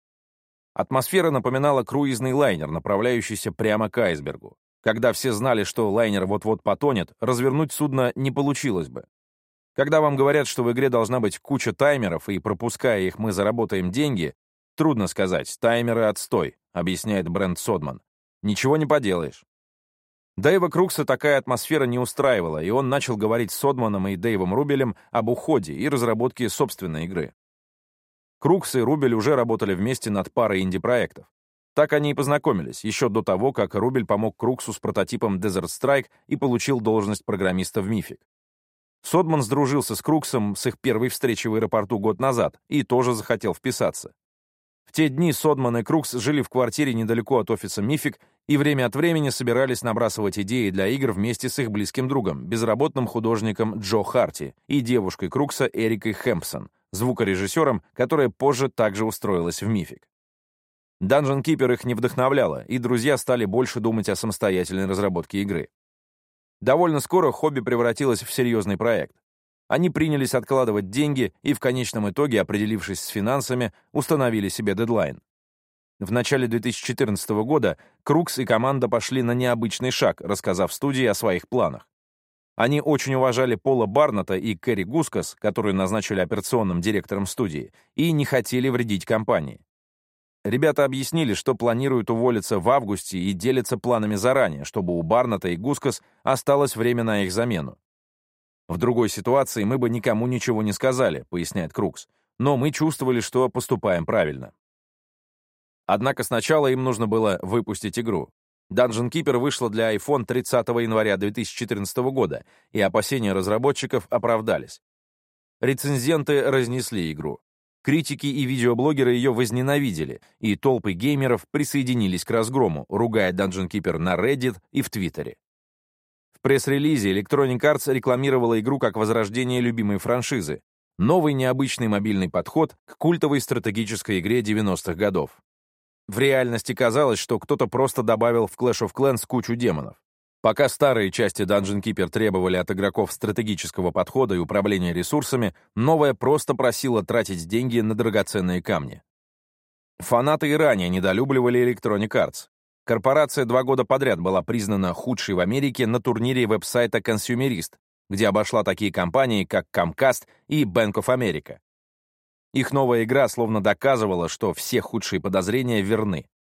Speaker 1: Атмосфера напоминала круизный лайнер, направляющийся прямо к айсбергу. Когда все знали, что лайнер вот-вот потонет, развернуть судно не получилось бы. Когда вам говорят, что в игре должна быть куча таймеров, и, пропуская их, мы заработаем деньги, трудно сказать, таймеры отстой, объясняет Брент Содман. Ничего не поделаешь. Дэйва Крукса такая атмосфера не устраивала, и он начал говорить с Содманом и Дэйвом Рубелем об уходе и разработке собственной игры. Крукс и Рубель уже работали вместе над парой инди-проектов. Так они и познакомились, еще до того, как Рубель помог Круксу с прототипом Desert Strike и получил должность программиста в Mythic. Содман сдружился с Круксом с их первой встречи в аэропорту год назад и тоже захотел вписаться. В те дни Содман и Крукс жили в квартире недалеко от офиса Mythic и время от времени собирались набрасывать идеи для игр вместе с их близким другом, безработным художником Джо Харти и девушкой Крукса Эрикой Хэмпсон, звукорежиссером, которая позже также устроилась в Mythic. Dungeon Keeper их не вдохновляла, и друзья стали больше думать о самостоятельной разработке игры. Довольно скоро хобби превратилось в серьезный проект. Они принялись откладывать деньги и в конечном итоге, определившись с финансами, установили себе дедлайн. В начале две тысячи четырнадцатого года Крукс и команда пошли на необычный шаг, рассказав студии о своих планах. Они очень уважали Пола Барнетта и Кэрри Гускас, которую назначили операционным директором студии, и не хотели вредить компании. Ребята объяснили, что планируют уволиться в августе и делятся планами заранее, чтобы у Барнетта и Гускас осталось время на их замену. «В другой ситуации мы бы никому ничего не сказали», — поясняет Крукс, «но мы чувствовали, что поступаем правильно». Однако сначала им нужно было выпустить игру. Dungeon Keeper вышла для iPhone тридцатого января две тысячи четырнадцатого года, и опасения разработчиков оправдались. Рецензенты разнесли игру. Критики и видеоблогеры ее возненавидели, и толпы геймеров присоединились к разгрому, ругая Dungeon Keeper на Reddit и в Твиттере. В пресс-релизе Electronic Arts рекламировала игру как возрождение любимой франшизы, новый необычный мобильный подход к культовой стратегической игре девяностых годов. В реальности казалось, что кто-то просто добавил в Clash of Clans кучу демонов. Пока старые части Dungeon Keeper требовали от игроков стратегического подхода и управления ресурсами, новая просто просила тратить деньги на драгоценные камни. Фанаты и ранее недолюбливали Electronic Arts. Корпорация два года подряд была признана худшей в Америке на турнире веб-сайта Consumerist, где обошла такие компании, как Comcast и Bank of America. Их новая игра словно доказывала, что все худшие подозрения верны.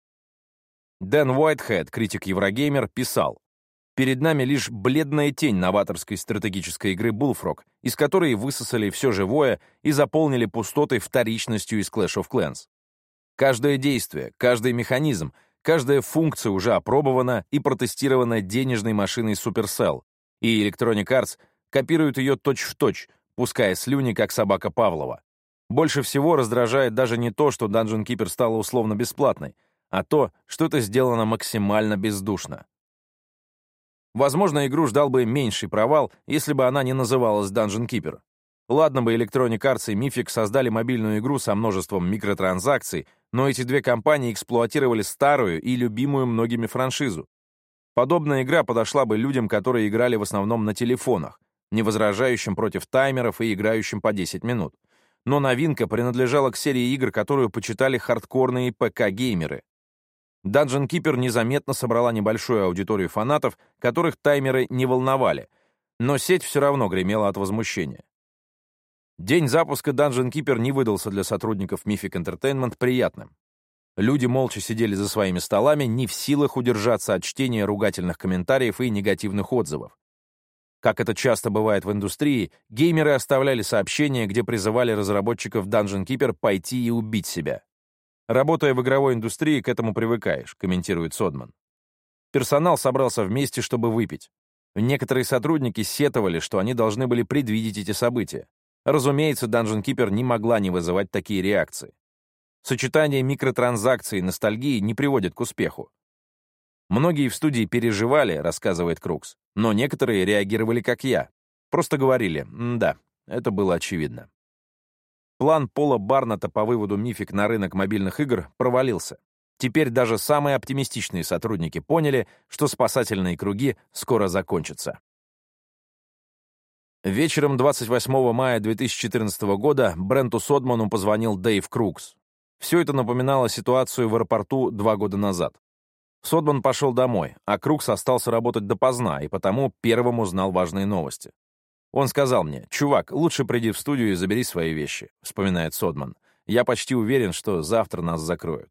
Speaker 1: Дэн Уайтхед, критик Еврогеймер, писал: «Перед нами лишь бледная тень новаторской стратегической игры Bullfrog, из которой высосали все живое и заполнили пустоты вторичностью из Clash of Clans. Каждое действие, каждый механизм, каждая функция уже опробована и протестирована денежной машиной Supercell, и Electronic Arts копирует ее точь-в-точь, пуская слюни, как собака Павлова. Больше всего раздражает даже не то, что Dungeon Keeper стала условно бесплатной, а то, что это сделано максимально бездушно. Возможно, игру ждал бы меньший провал, если бы она не называлась Dungeon Keeper. Ладно бы Electronic Arts и Mythic создали мобильную игру со множеством микротранзакций, но эти две компании эксплуатировали старую и любимую многими франшизу. Подобная игра подошла бы людям, которые играли в основном на телефонах, не возражающим против таймеров и играющим по десять минут. Но новинка принадлежала к серии игр, которую почитали хардкорные пэ ка-геймеры. Dungeon Keeper незаметно собрала небольшую аудиторию фанатов, которых таймеры не волновали, но сеть все равно гремела от возмущения. День запуска Dungeon Keeper не выдался для сотрудников Mythic Entertainment приятным. Люди молча сидели за своими столами, не в силах удержаться от чтения ругательных комментариев и негативных отзывов. Как это часто бывает в индустрии, геймеры оставляли сообщения, где призывали разработчиков Dungeon Keeper пойти и убить себя. «Работая в игровой индустрии, к этому привыкаешь», — комментирует Содман. Персонал собрался вместе, чтобы выпить. Некоторые сотрудники сетовали, что они должны были предвидеть эти события. Разумеется, Dungeon Keeper не могла не вызывать такие реакции. Сочетание микротранзакций и ностальгии не приводит к успеху. Многие в студии переживали, рассказывает Крукс, но некоторые реагировали как я. Просто говорили: «Да, это было очевидно». План Пола Барната по выводу Mythic на рынок мобильных игр провалился. Теперь даже самые оптимистичные сотрудники поняли, что спасательные круги скоро закончатся. Вечером двадцать восьмого мая две тысячи четырнадцатого года Бренту Содману позвонил Дэйв Крукс. Все это напоминало ситуацию в аэропорту два года назад. Содман пошел домой, а Крукс остался работать допоздна и потому первым узнал важные новости. Он сказал мне: «Чувак, лучше приди в студию и забери свои вещи», — вспоминает Содман. «Я почти уверен, что завтра нас закроют».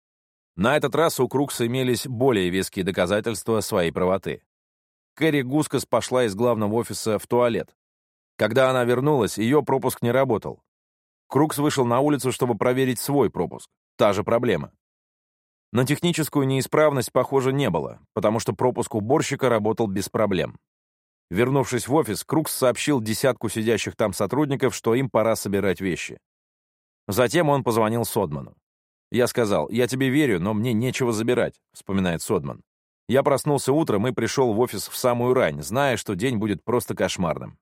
Speaker 1: На этот раз у Крукса имелись более веские доказательства своей правоты. Кэрри Гускас пошла из главного офиса в туалет. Когда она вернулась, ее пропуск не работал. Крукс вышел на улицу, чтобы проверить свой пропуск. Та же проблема. Но техническую неисправность, похоже, не было, потому что пропуск уборщика работал без проблем. Вернувшись в офис, Крукс сообщил десятку сидящих там сотрудников, что им пора собирать вещи. Затем он позвонил Содману. «Я сказал: я тебе верю, но мне нечего забирать», — вспоминает Содман. «Я проснулся утром и пришел в офис в самую рань, зная, что день будет просто кошмарным».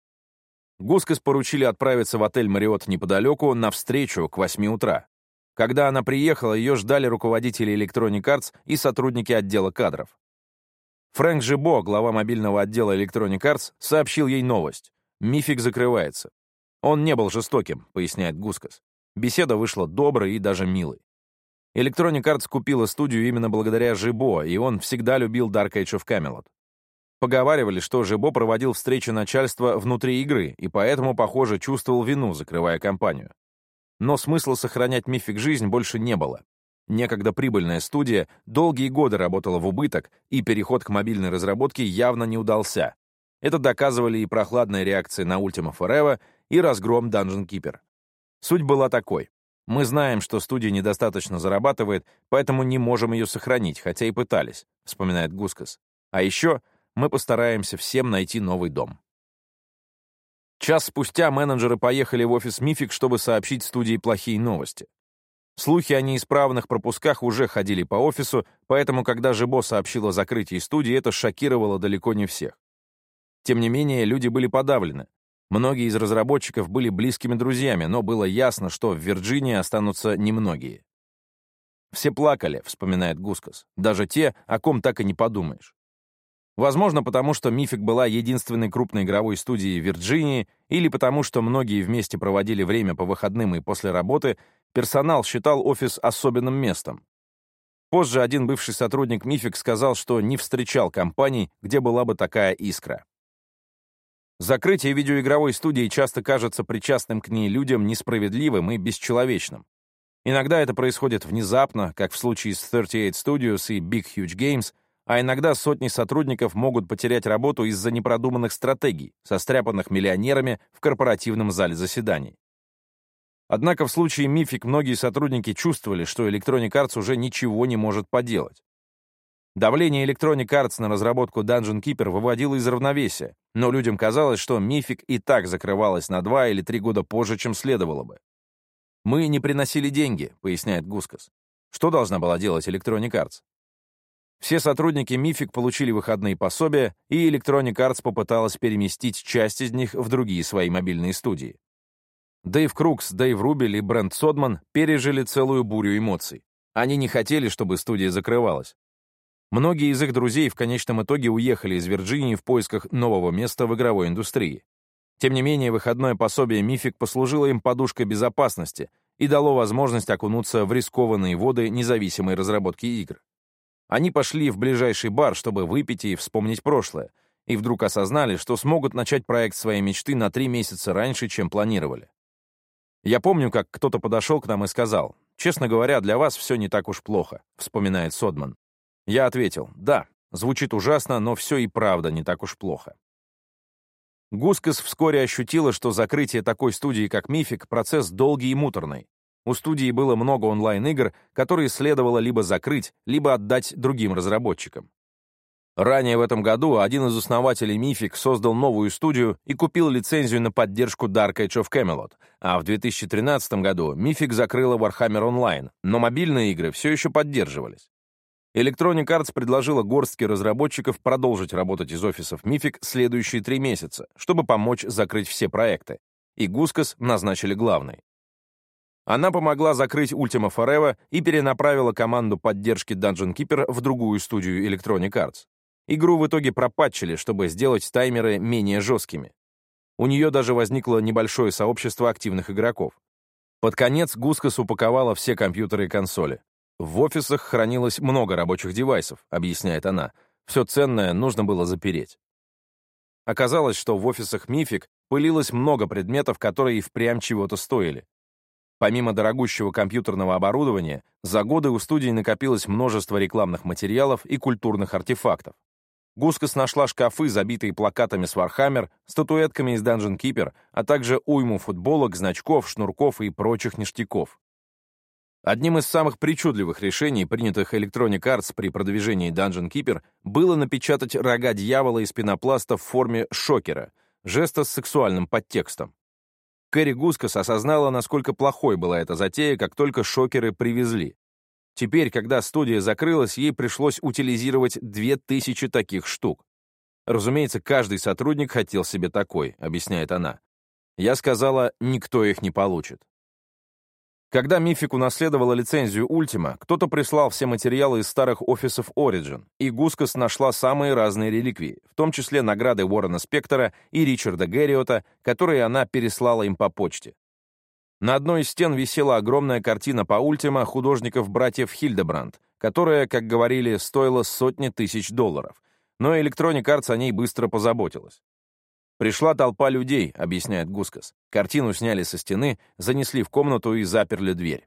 Speaker 1: Гускас поручили отправиться в отель «Мариотт» неподалеку на встречу к восьми утра. Когда она приехала, ее ждали руководители Electronic Arts и сотрудники отдела кадров. Фрэнк Жибо, глава мобильного отдела Electronic Arts, сообщил ей новость. Mythic закрывается. Он не был жестоким, поясняет Гускас. Беседа вышла доброй и даже милой. Electronic Arts купила студию именно благодаря Жибо, и он всегда любил Dark Age of Camelot. Поговаривали, что Жибо проводил встречи начальства внутри игры, и поэтому, похоже, чувствовал вину, закрывая компанию. Но смысла сохранять Mythic жизнь больше не было. Некогда прибыльная студия долгие годы работала в убыток, и переход к мобильной разработке явно не удался. Это доказывали и прохладная реакция на Ultima Forever, и разгром Dungeon Keeper. Суть была такой. Мы знаем, что студия недостаточно зарабатывает, поэтому не можем ее сохранить, хотя и пытались, вспоминает Гускас. А еще мы постараемся всем найти новый дом. Час спустя менеджеры поехали в офис Mythic, чтобы сообщить студии плохие новости. Слухи о неисправных пропусках уже ходили по офису, поэтому, когда Жибо сообщил о закрытии студии, это шокировало далеко не всех. Тем не менее, люди были подавлены. Многие из разработчиков были близкими друзьями, но было ясно, что в Вирджинии останутся немногие. «Все плакали», — вспоминает Гускас, «даже те, о ком так и не подумаешь». Возможно, потому что Mythic была единственной крупной игровой студией в Вирджинии, или потому что многие вместе проводили время по выходным и после работы, персонал считал офис особенным местом. Позже один бывший сотрудник Mythic сказал, что не встречал компаний, где была бы такая искра. Закрытие видеоигровой студии часто кажется причастным к ней людям несправедливым и бесчеловечным. Иногда это происходит внезапно, как в случае с тридцать восемь Studios и Big Huge Games, а иногда сотни сотрудников могут потерять работу из-за непродуманных стратегий, состряпанных миллионерами в корпоративном зале заседаний. Однако в случае Mythic многие сотрудники чувствовали, что Electronic Arts уже ничего не может поделать. Давление Electronic Arts на разработку Dungeon Keeper выводило из равновесия, но людям казалось, что Mythic и так закрывалась на два или три года позже, чем следовало бы. «Мы не приносили деньги», — поясняет Гускас. Что должна была делать Electronic Arts? Все сотрудники Mythic получили выходные пособия, и Electronic Arts попыталась переместить часть из них в другие свои мобильные студии. Дэйв Крукс, Дэйв Рубель и Брент Содман пережили целую бурю эмоций. Они не хотели, чтобы студия закрывалась. Многие из их друзей в конечном итоге уехали из Вирджинии в поисках нового места в игровой индустрии. Тем не менее, выходное пособие Mythic послужило им подушкой безопасности и дало возможность окунуться в рискованные воды независимой разработки игр. Они пошли в ближайший бар, чтобы выпить и вспомнить прошлое, и вдруг осознали, что смогут начать проект своей мечты на три месяца раньше, чем планировали. «Я помню, как кто-то подошел к нам и сказал: «Честно говоря, для вас все не так уж плохо», — вспоминает Содман. Я ответил: «Да, звучит ужасно, но все и правда не так уж плохо». Гускас вскоре ощутила, что закрытие такой студии, как Mythic, процесс долгий и муторный. У студии было много онлайн-игр, которые следовало либо закрыть, либо отдать другим разработчикам. Ранее в этом году один из основателей Mythic создал новую студию и купил лицензию на поддержку Dark Age of Camelot, а в две тысячи тринадцатом году Mythic закрыла Warhammer Online, но мобильные игры все еще поддерживались. Electronic Arts предложила горстке разработчиков продолжить работать из офисов Mythic следующие три месяца, чтобы помочь закрыть все проекты, и Гускос назначили главной. Она помогла закрыть Ultima Forever и перенаправила команду поддержки Dungeon Keeper в другую студию Electronic Arts. Игру в итоге пропатчили, чтобы сделать таймеры менее жесткими. У нее даже возникло небольшое сообщество активных игроков. Под конец Гускос упаковала все компьютеры и консоли. В офисах хранилось много рабочих девайсов, объясняет она. Все ценное нужно было запереть. Оказалось, что в офисах Mythic пылилось много предметов, которые и впрямь чего-то стоили. Помимо дорогущего компьютерного оборудования, за годы у студии накопилось множество рекламных материалов и культурных артефактов. Гускос нашла шкафы, забитые плакатами с Warhammer, статуэтками из Dungeon Keeper, а также уйму футболок, значков, шнурков и прочих ништяков. Одним из самых причудливых решений, принятых Electronic Arts при продвижении Dungeon Keeper, было напечатать рога дьявола из пенопласта в форме шокера, жеста с сексуальным подтекстом. Кэрри Гускос осознала, насколько плохой была эта затея, как только шокеры привезли. Теперь, когда студия закрылась, ей пришлось утилизировать две тысячи таких штук. Разумеется, каждый сотрудник хотел себе такой, объясняет она. Я сказала, никто их не получит. Когда Mythic унаследовала лицензию Ultima, кто-то прислал все материалы из старых офисов Origin, и Гускос нашла самые разные реликвии, в том числе награды Уоррена Спектора и Ричарда Герриота, которые она переслала им по почте. На одной из стен висела огромная картина по Ultima художников-братьев Хильдебранд, которая, как говорили, стоила сотни тысяч долларов, но Electronic Arts о ней быстро позаботилась. «Пришла толпа людей», — объясняет Гускос. Картину сняли со стены, занесли в комнату и заперли дверь.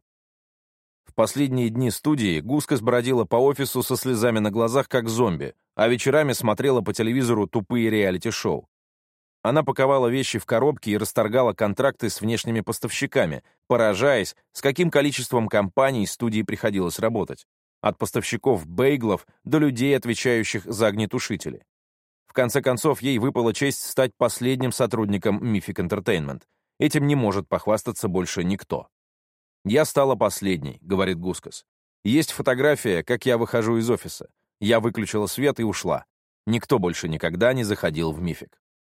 Speaker 1: В последние дни студии Гускос бродила по офису со слезами на глазах, как зомби, а вечерами смотрела по телевизору тупые реалити-шоу. Она паковала вещи в коробки и расторгала контракты с внешними поставщиками, поражаясь, с каким количеством компаний студии приходилось работать. От поставщиков бейглов до людей, отвечающих за огнетушители. В конце концов, ей выпала честь стать последним сотрудником Mythic Entertainment. Этим не может похвастаться больше никто. «Я стала последней», — говорит Гускос. «Есть фотография, как я выхожу из офиса. Я выключила свет и ушла. Никто больше никогда не заходил в Mythic».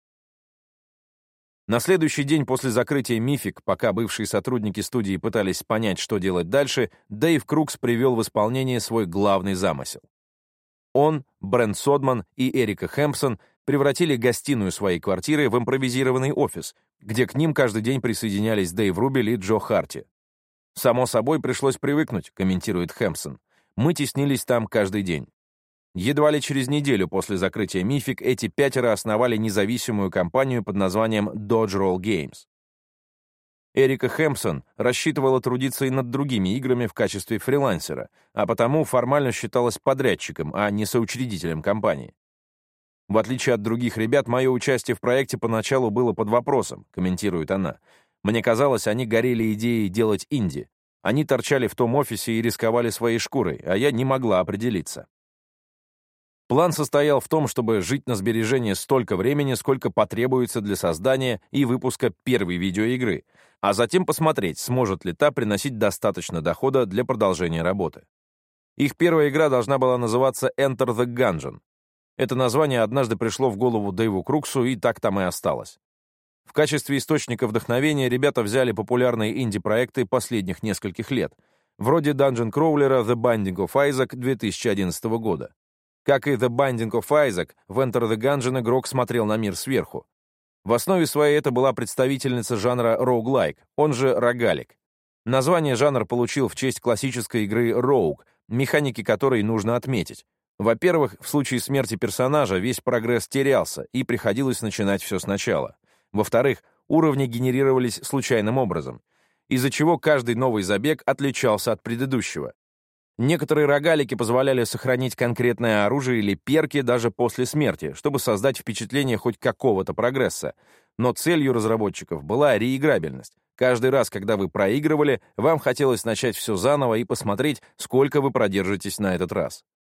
Speaker 1: На следующий день после закрытия Mythic, пока бывшие сотрудники студии пытались понять, что делать дальше, Дэйв Крукс привел в исполнение свой главный замысел. Он, Брент Содман и Эрика Хэмпсон превратили гостиную своей квартиры в импровизированный офис, где к ним каждый день присоединялись Дэйв Рубель и Джо Харти. «Само собой, пришлось привыкнуть», — комментирует Хэмпсон. «Мы теснились там каждый день». Едва ли через неделю после закрытия Mythic эти пятеро основали независимую компанию под названием Dodge Roll Games. Эрика Хэмпсон рассчитывала трудиться и над другими играми в качестве фрилансера, а потому формально считалась подрядчиком, а не соучредителем компании. «В отличие от других ребят, мое участие в проекте поначалу было под вопросом», — комментирует она. «Мне казалось, они горели идеей делать инди. Они торчали в том офисе и рисковали своей шкурой, а я не могла определиться». План состоял в том, чтобы жить на сбережение столько времени, сколько потребуется для создания и выпуска первой видеоигры, а затем посмотреть, сможет ли та приносить достаточно дохода для продолжения работы. Их первая игра должна была называться Enter the Gungeon. Это название однажды пришло в голову Дэйву Круксу, и так там и осталось. В качестве источника вдохновения ребята взяли популярные инди-проекты последних нескольких лет, вроде Dungeon Crawler The Binding of Isaac две тысячи одиннадцатого года. Как и The Binding of Isaac, в Enter the Gungeon игрок смотрел на мир сверху. В основе своей это была представительница жанра roguelike, он же рогалик. Название жанр получил в честь классической игры Rogue, механики которой нужно отметить. Во-первых, в случае смерти персонажа весь прогресс терялся, и приходилось начинать все сначала. Во-вторых, уровни генерировались случайным образом, из-за чего каждый новый забег отличался от предыдущего. Некоторые рогалики позволяли сохранить конкретное оружие или перки даже после смерти, чтобы создать впечатление хоть какого-то прогресса. Но целью разработчиков была реиграбельность. Каждый раз, когда вы проигрывали, вам хотелось начать все заново и посмотреть, сколько вы продержитесь на этот раз.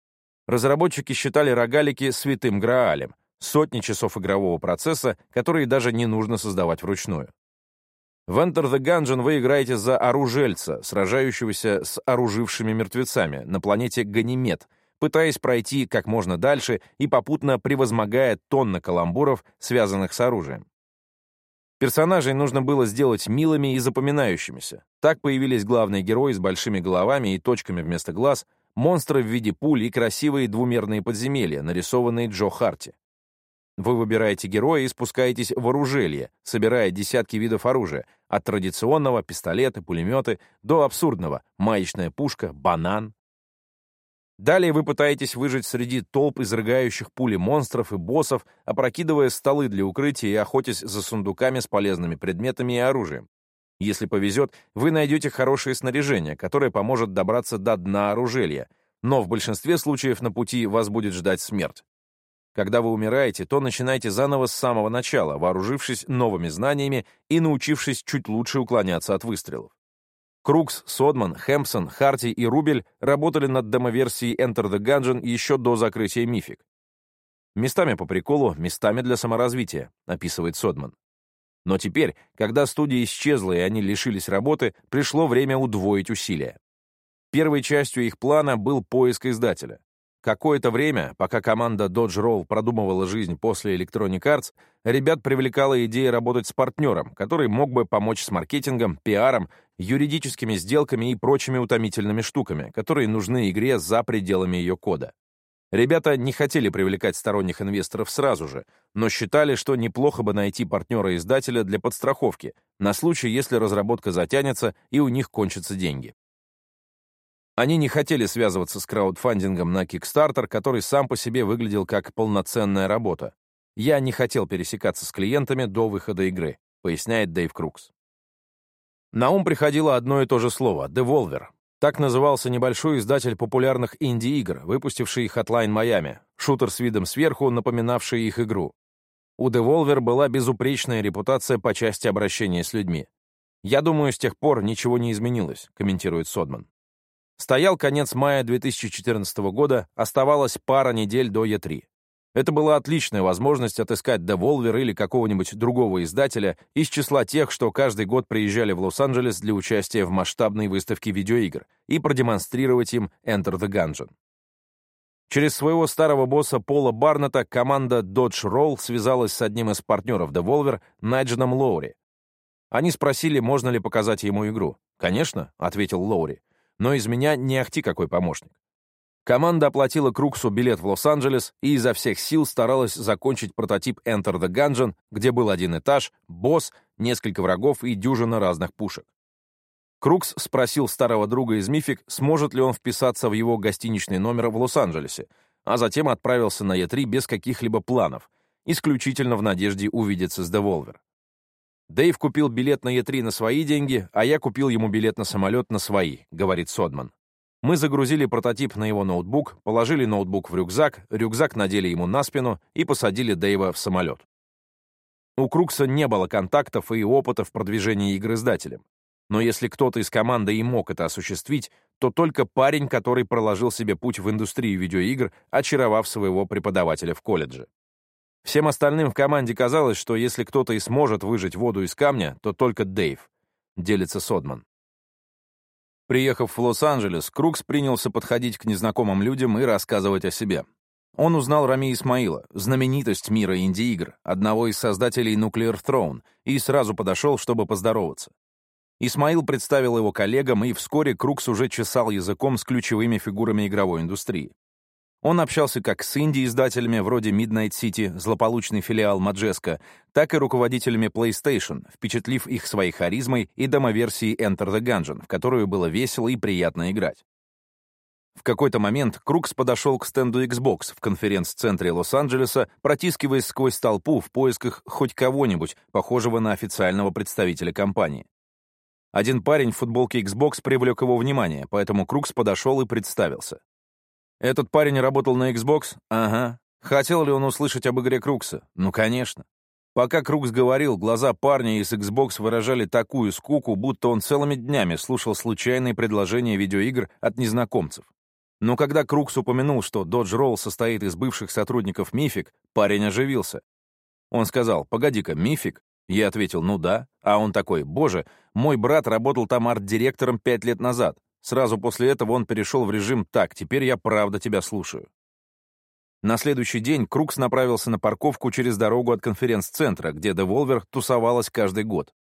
Speaker 1: Разработчики считали рогалики святым граалем, сотни часов игрового процесса, которые даже не нужно создавать вручную. В Enter the Gungeon вы играете за оружельца, сражающегося с оружившими мертвецами на планете Ганимед, пытаясь пройти как можно дальше и попутно превозмогая тонны каламбуров, связанных с оружием. Персонажей нужно было сделать милыми и запоминающимися. Так появились главные герои с большими головами и точками вместо глаз, монстры в виде пуль и красивые двумерные подземелья, нарисованные Джо Харти. Вы выбираете героя и спускаетесь в оружелье, собирая десятки видов оружия, от традиционного — пистолеты, пулеметы, до абсурдного — маечная пушка, банан. Далее вы пытаетесь выжить среди толп изрыгающих пули монстров и боссов, опрокидывая столы для укрытия и охотясь за сундуками с полезными предметами и оружием. Если повезет, вы найдете хорошее снаряжение, которое поможет добраться до дна оружелья, но в большинстве случаев на пути вас будет ждать смерть. Когда вы умираете, то начинайте заново с самого начала, вооружившись новыми знаниями и научившись чуть лучше уклоняться от выстрелов. Крукс, Содман, Хэмпсон, Харти и Рубель работали над демоверсией Enter the Gungeon еще до закрытия Мифик. Местами по приколу, местами для саморазвития, описывает Содман. Но теперь, когда студия исчезла и они лишились работы, пришло время удвоить усилия. Первой частью их плана был поиск издателя. Какое-то время, пока команда Dodge Roll продумывала жизнь после Electronic Arts, ребят привлекала идея работать с партнером, который мог бы помочь с маркетингом, пиаром, юридическими сделками и прочими утомительными штуками, которые нужны игре за пределами ее кода. Ребята не хотели привлекать сторонних инвесторов сразу же, но считали, что неплохо бы найти партнера-издателя для подстраховки, на случай, если разработка затянется и у них кончатся деньги. Они не хотели связываться с краудфандингом на Kickstarter, который сам по себе выглядел как полноценная работа. «Я не хотел пересекаться с клиентами до выхода игры», поясняет Дэйв Крукс. На ум приходило одно и то же слово — Devolver. Так назывался небольшой издатель популярных инди-игр, выпустивший Hotline Miami, шутер с видом сверху, напоминавший их игру. У Devolver была безупречная репутация по части обращения с людьми. «Я думаю, с тех пор ничего не изменилось», комментирует Содман. Стоял конец мая две тысячи четырнадцатого года, оставалась пара недель до и три. Это была отличная возможность отыскать Devolver или какого-нибудь другого издателя из числа тех, что каждый год приезжали в Лос-Анджелес для участия в масштабной выставке видеоигр, и продемонстрировать им Enter the Gungeon. Через своего старого босса Пола Барнетта команда Dodge Roll связалась с одним из партнеров Devolver, Найдженом Лоури. Они спросили, можно ли показать ему игру. «Конечно», — ответил Лоури. «Но из меня не ахти какой помощник». Команда оплатила Круксу билет в Лос-Анджелес и изо всех сил старалась закончить прототип Enter the Gungeon, где был один этаж, босс, несколько врагов и дюжина разных пушек. Крукс спросил старого друга из Мифик, сможет ли он вписаться в его гостиничный номер в Лос-Анджелесе, а затем отправился на и три без каких-либо планов, исключительно в надежде увидеться с Devolver. «Дэйв купил билет на и три на свои деньги, а я купил ему билет на самолет на свои», — говорит Содман. «Мы загрузили прототип на его ноутбук, положили ноутбук в рюкзак, рюкзак надели ему на спину и посадили Дэйва в самолет». У Крукса не было контактов и опыта в продвижении игр издателем. Но если кто-то из команды и мог это осуществить, то только парень, который проложил себе путь в индустрию видеоигр, очаровав своего преподавателя в колледже. Всем остальным в команде казалось, что если кто-то и сможет выжать воду из камня, то только Дэйв, делится Содман. Приехав в Лос-Анджелес, Крукс принялся подходить к незнакомым людям и рассказывать о себе. Он узнал Рами Исмаила, знаменитость мира инди-игр, одного из создателей Nuclear Throne, и сразу подошел, чтобы поздороваться. Исмаил представил его коллегам, и вскоре Крукс уже чесал языком с ключевыми фигурами игровой индустрии. Он общался как с инди-издателями вроде Midnight City, злополучный филиал Majesco, так и руководителями PlayStation, впечатлив их своей харизмой и демоверсией Enter the Gungeon, в которую было весело и приятно играть. В какой-то момент Крукс подошел к стенду Xbox в конференц-центре Лос-Анджелеса, протискиваясь сквозь толпу в поисках хоть кого-нибудь, похожего на официального представителя компании. Один парень в футболке Xbox привлек его внимание, поэтому Крукс подошел и представился. «Этот парень работал на Xbox? Ага. Хотел ли он услышать об игре Крукса? Ну, конечно». Пока Крукс говорил, глаза парня из Xbox выражали такую скуку, будто он целыми днями слушал случайные предложения видеоигр от незнакомцев. Но когда Крукс упомянул, что Dodge Roll состоит из бывших сотрудников Мифик, парень оживился. Он сказал: «Погоди-ка, Мифик?» Я ответил: «Ну да». А он такой: «Боже, мой брат работал там арт-директором пять лет назад. Сразу после этого он перешел в режим «так, теперь я правда тебя слушаю». На следующий день Крукс направился на парковку через дорогу от конференц-центра, где Devolver тусовалась каждый год.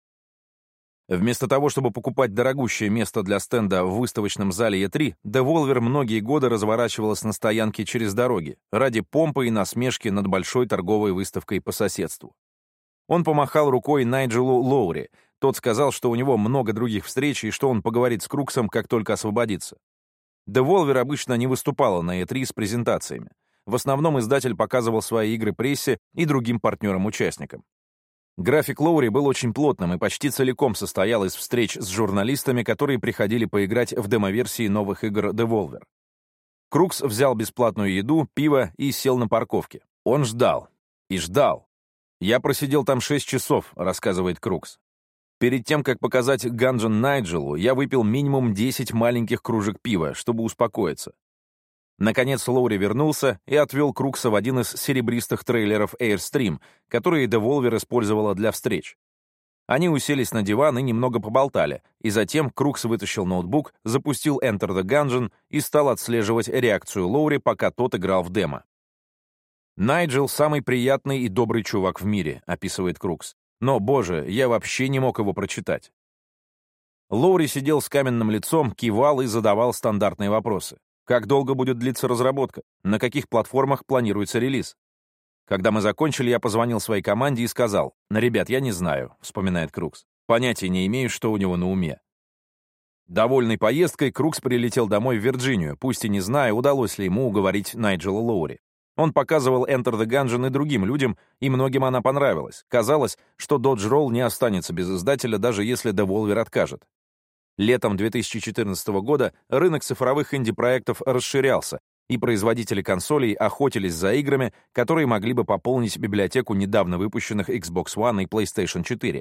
Speaker 1: Вместо того, чтобы покупать дорогущее место для стенда в выставочном зале и три, Devolver многие годы разворачивалась на стоянке через дороги, ради помпы и насмешки над большой торговой выставкой по соседству. Он помахал рукой Найджелу Лоури. Тот сказал, что у него много других встреч и что он поговорит с Круксом, как только освободится. Devolver обычно не выступала на и три с презентациями. В основном издатель показывал свои игры прессе и другим партнерам-участникам. График Лоури был очень плотным и почти целиком состоял из встреч с журналистами, которые приходили поиграть в демоверсии новых игр Devolver. Крукс взял бесплатную еду, пиво и сел на парковке. Он ждал. И ждал. «Я просидел там шесть часов», — рассказывает Крукс. «Перед тем, как показать Ганджен Найджелу, я выпил минимум десять маленьких кружек пива, чтобы успокоиться». Наконец Лоури вернулся и отвел Крукса в один из серебристых трейлеров Airstream, которые Devolver использовала для встреч. Они уселись на диван и немного поболтали, и затем Крукс вытащил ноутбук, запустил Enter the Gungeon и стал отслеживать реакцию Лоури, пока тот играл в демо. «Найджел — самый приятный и добрый чувак в мире», — описывает Крукс. «Но, боже, я вообще не мог его прочитать». Лоури сидел с каменным лицом, кивал и задавал стандартные вопросы. Как долго будет длиться разработка? На каких платформах планируется релиз? Когда мы закончили, я позвонил своей команде и сказал: «Ребят, я не знаю», — вспоминает Крукс. «Понятия не имею, что у него на уме». Довольный поездкой, Крукс прилетел домой в Вирджинию, пусть и не зная, удалось ли ему уговорить Найджела Лоури. Он показывал Enter the Gungeon и другим людям, и многим она понравилась. Казалось, что Dodge Roll не останется без издателя, даже если Devolver откажет. Летом две тысячи четырнадцатого года рынок цифровых инди-проектов расширялся, и производители консолей охотились за играми, которые могли бы пополнить библиотеку недавно выпущенных Xbox One и PlayStation четыре.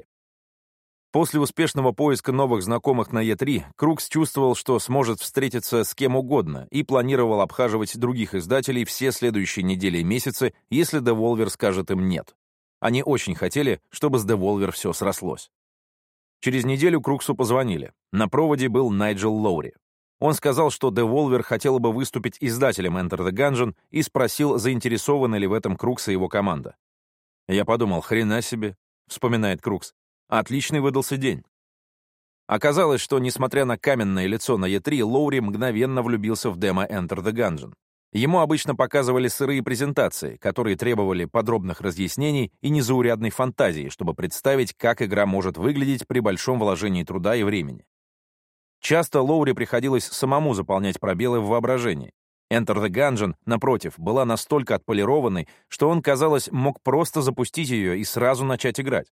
Speaker 1: После успешного поиска новых знакомых на и три, Крукс чувствовал, что сможет встретиться с кем угодно, и планировал обхаживать других издателей все следующие недели и месяцы, если Devolver скажет им «нет». Они очень хотели, чтобы с Devolver все срослось. Через неделю Круксу позвонили. На проводе был Найджел Лоури. Он сказал, что Devolver хотела бы выступить издателем Enter the Gungeon и спросил, заинтересованы ли в этом Крукс и его команда. «Я подумал, хрена себе», — вспоминает Крукс. «Отличный выдался день». Оказалось, что, несмотря на каменное лицо на и три, Лоури мгновенно влюбился в демо Enter the Gungeon. Ему обычно показывали сырые презентации, которые требовали подробных разъяснений и незаурядной фантазии, чтобы представить, как игра может выглядеть при большом вложении труда и времени. Часто Лоури приходилось самому заполнять пробелы в воображении. Enter the Gungeon, напротив, была настолько отполированной, что он, казалось, мог просто запустить ее и сразу начать играть.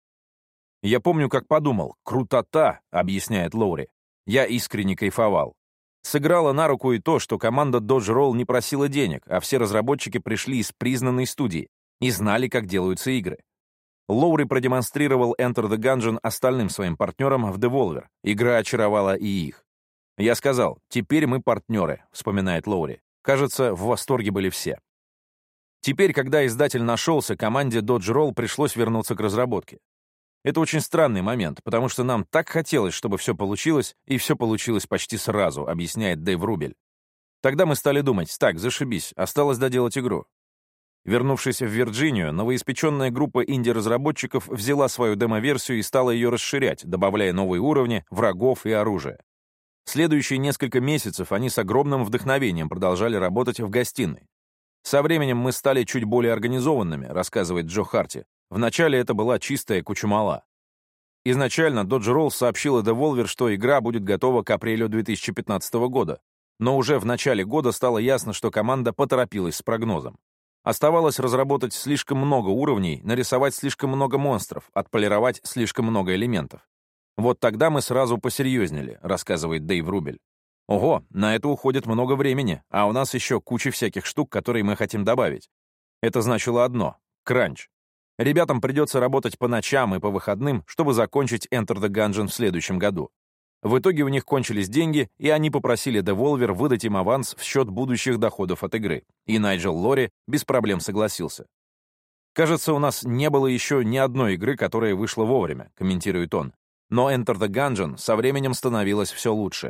Speaker 1: «Я помню, как подумал, крутота», — объясняет Лоури. «Я искренне кайфовал. Сыграло на руку и то, что команда Dodge Roll не просила денег, а все разработчики пришли из признанной студии и знали, как делаются игры. Лоури продемонстрировал Enter the Gungeon остальным своим партнерам в Devolver. Игра очаровала и их. «Я сказал, теперь мы партнеры», — вспоминает Лоури. Кажется, в восторге были все. Теперь, когда издатель нашелся, команде Dodge Roll пришлось вернуться к разработке. Это очень странный момент, потому что нам так хотелось, чтобы все получилось, и все получилось почти сразу, объясняет Дэйв Рубель. Тогда мы стали думать, так, зашибись, осталось доделать игру. Вернувшись в Вирджинию, новоиспеченная группа инди-разработчиков взяла свою демо-версию и стала ее расширять, добавляя новые уровни, врагов и оружие. Следующие несколько месяцев они с огромным вдохновением продолжали работать в гостиной. Со временем мы стали чуть более организованными, рассказывает Джо Харти. Вначале это была чистая кучумала. Изначально Dodge Roll сообщила Devolver, что игра будет готова к апрелю две тысячи пятнадцатого года, но уже в начале года стало ясно, что команда поторопилась с прогнозом. Оставалось разработать слишком много уровней, нарисовать слишком много монстров, отполировать слишком много элементов. Вот тогда мы сразу посерьезнели, рассказывает Дэйв Рубель. Ого, на это уходит много времени, а у нас еще куча всяких штук, которые мы хотим добавить. Это значило одно — кранч. Ребятам придется работать по ночам и по выходным, чтобы закончить Enter the Gungeon в следующем году. В итоге у них кончились деньги, и они попросили Devolver выдать им аванс в счет будущих доходов от игры, и Найджел Лори без проблем согласился. «Кажется, у нас не было еще ни одной игры, которая вышла вовремя», — комментирует он. Но Enter the Gungeon со временем становилось все лучше.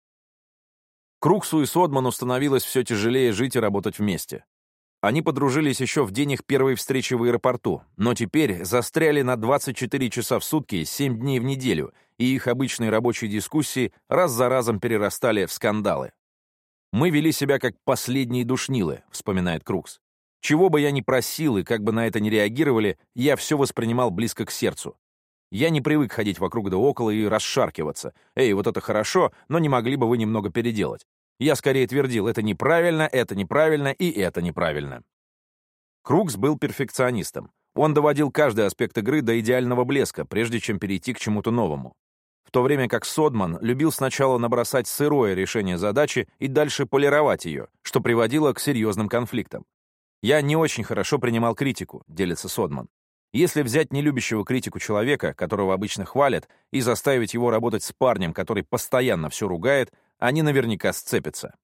Speaker 1: Круксу и Содману становилось все тяжелее жить и работать вместе. Они подружились еще в день их первой встречи в аэропорту, но теперь застряли на двадцать четыре часа в сутки, семь дней в неделю, и их обычные рабочие дискуссии раз за разом перерастали в скандалы. «Мы вели себя как последние душнилы», — вспоминает Крукс. «Чего бы я ни просил и как бы на это ни реагировали, я все воспринимал близко к сердцу. Я не привык ходить вокруг да около и расшаркиваться. Эй, вот это хорошо, но не могли бы вы немного переделать? Я скорее твердил, это неправильно, это неправильно и это неправильно». Крукс был перфекционистом. Он доводил каждый аспект игры до идеального блеска, прежде чем перейти к чему-то новому. В то время как Содман любил сначала набросать сырое решение задачи и дальше полировать ее, что приводило к серьезным конфликтам. «Я не очень хорошо принимал критику», — делится Содман. «Если взять нелюбящего критику человека, которого обычно хвалят, и заставить его работать с парнем, который постоянно все ругает, они наверняка сцепятся».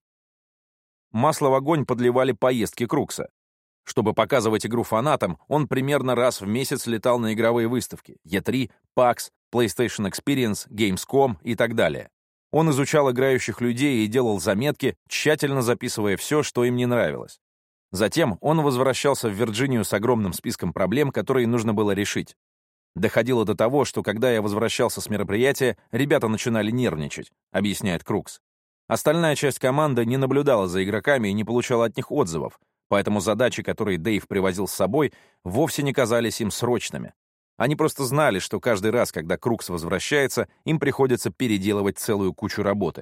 Speaker 1: Масло в огонь подливали поездки Крукса. Чтобы показывать игру фанатам, он примерно раз в месяц летал на игровые выставки и три, пакс, PlayStation Experience, Gamescom и так далее. Он изучал играющих людей и делал заметки, тщательно записывая все, что им не нравилось. Затем он возвращался в Вирджинию с огромным списком проблем, которые нужно было решить. Доходило до того, что когда я возвращался с мероприятия, ребята начинали нервничать, объясняет Крукс. Остальная часть команды не наблюдала за игроками и не получала от них отзывов, поэтому задачи, которые Дэйв привозил с собой, вовсе не казались им срочными. Они просто знали, что каждый раз, когда Крукс возвращается, им приходится переделывать целую кучу работы.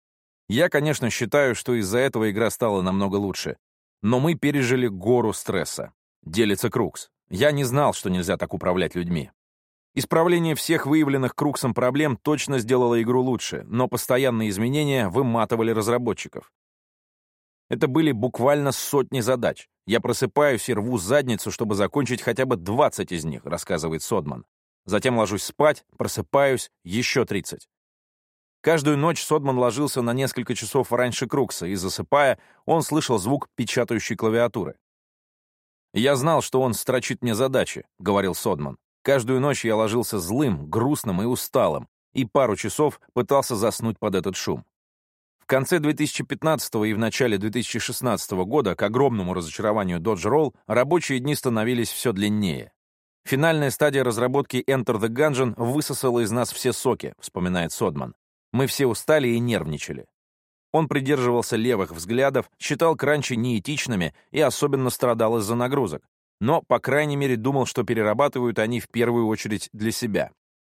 Speaker 1: Я, конечно, считаю, что из-за этого игра стала намного лучше. Но мы пережили гору стресса. Делится Крукс. Я не знал, что нельзя так управлять людьми. Исправление всех выявленных Круксом проблем точно сделало игру лучше, но постоянные изменения выматывали разработчиков. Это были буквально сотни задач. Я просыпаюсь и рву задницу, чтобы закончить хотя бы двадцать из них, рассказывает Содман. Затем ложусь спать, просыпаюсь, еще тридцать. Каждую ночь Содман ложился на несколько часов раньше Крукса, и, засыпая, он слышал звук печатающей клавиатуры. «Я знал, что он строчит мне задачи», — говорил Содман. «Каждую ночь я ложился злым, грустным и усталым, и пару часов пытался заснуть под этот шум». В конце две тысячи пятнадцатого и в начале две тысячи шестнадцатого года, к огромному разочарованию Dodge Roll, рабочие дни становились все длиннее. «Финальная стадия разработки Enter the Gungeon высосала из нас все соки», — вспоминает Содман. «Мы все устали и нервничали». Он придерживался левых взглядов, считал кранчи неэтичными и особенно страдал из-за нагрузок, но, по крайней мере, думал, что перерабатывают они в первую очередь для себя.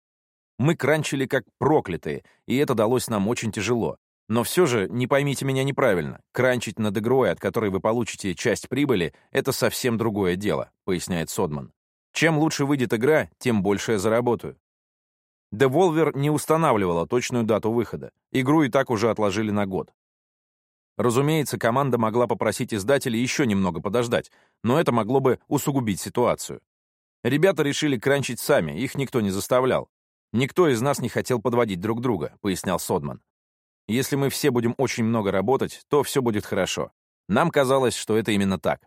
Speaker 1: «Мы кранчили как проклятые, и это далось нам очень тяжело. Но все же, не поймите меня неправильно, кранчить над игрой, от которой вы получите часть прибыли, это совсем другое дело», — поясняет Содман. «Чем лучше выйдет игра, тем больше я заработаю». Devolver не устанавливала точную дату выхода. Игру и так уже отложили на год. Разумеется, команда могла попросить издателей еще немного подождать, но это могло бы усугубить ситуацию. Ребята решили кранчить сами, их никто не заставлял. «Никто из нас не хотел подводить друг друга», — пояснял Содман. «Если мы все будем очень много работать, то все будет хорошо. Нам казалось, что это именно так».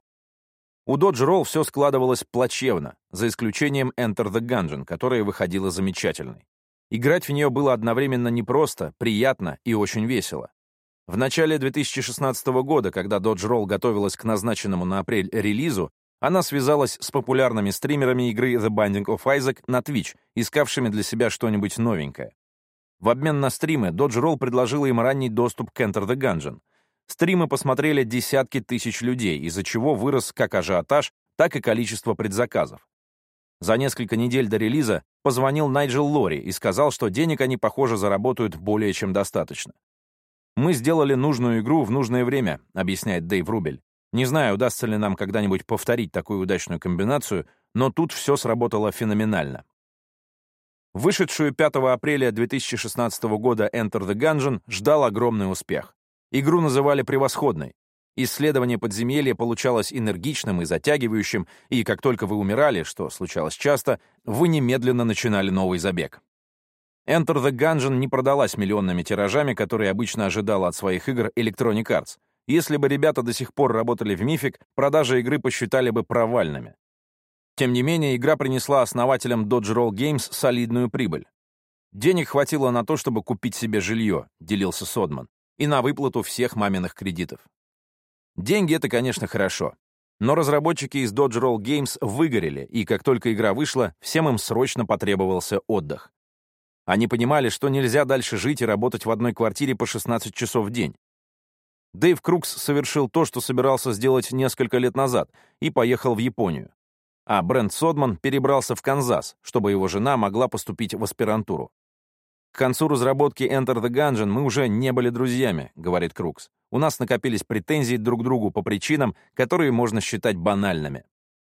Speaker 1: У Dodge Roll все складывалось плачевно, за исключением Enter the Gungeon, которая выходила замечательной. Играть в нее было одновременно непросто, приятно и очень весело. В начале две тысячи шестнадцатого года, когда Dodge Roll готовилась к назначенному на апрель релизу, она связалась с популярными стримерами игры The Binding of Isaac на Twitch, искавшими для себя что-нибудь новенькое. В обмен на стримы Dodge Roll предложила им ранний доступ к Enter the Gungeon. Стримы посмотрели десятки тысяч людей, из-за чего вырос как ажиотаж, так и количество предзаказов. За несколько недель до релиза позвонил Найджел Лори и сказал, что денег они, похоже, заработают более чем достаточно. «Мы сделали нужную игру в нужное время», — объясняет Дэйв Рубель. «Не знаю, удастся ли нам когда-нибудь повторить такую удачную комбинацию, но тут все сработало феноменально». Вышедшую пятого апреля две тысячи шестнадцатого года Enter the Gungeon ждал огромный успех. Игру называли превосходной. Исследование подземелья получалось энергичным и затягивающим, и как только вы умирали, что случалось часто, вы немедленно начинали новый забег. Enter the Gungeon не продалась миллионными тиражами, которые обычно ожидала от своих игр Electronic Arts. Если бы ребята до сих пор работали в Mythic, продажи игры посчитали бы провальными. Тем не менее, игра принесла основателям Dodge Roll Games солидную прибыль. «Денег хватило на то, чтобы купить себе жилье», — делился Содман, «и на выплату всех маминых кредитов». Деньги — это, конечно, хорошо. Но разработчики из Dodge Roll Games выгорели, и как только игра вышла, всем им срочно потребовался отдых. Они понимали, что нельзя дальше жить и работать в одной квартире по шестнадцать часов в день. Дэйв Крукс совершил то, что собирался сделать несколько лет назад, и поехал в Японию. А Брент Содман перебрался в Канзас, чтобы его жена могла поступить в аспирантуру. «К концу разработки Enter the Gungeon мы уже не были друзьями», — говорит Крукс. «У нас накопились претензии друг к другу по причинам, которые можно считать банальными».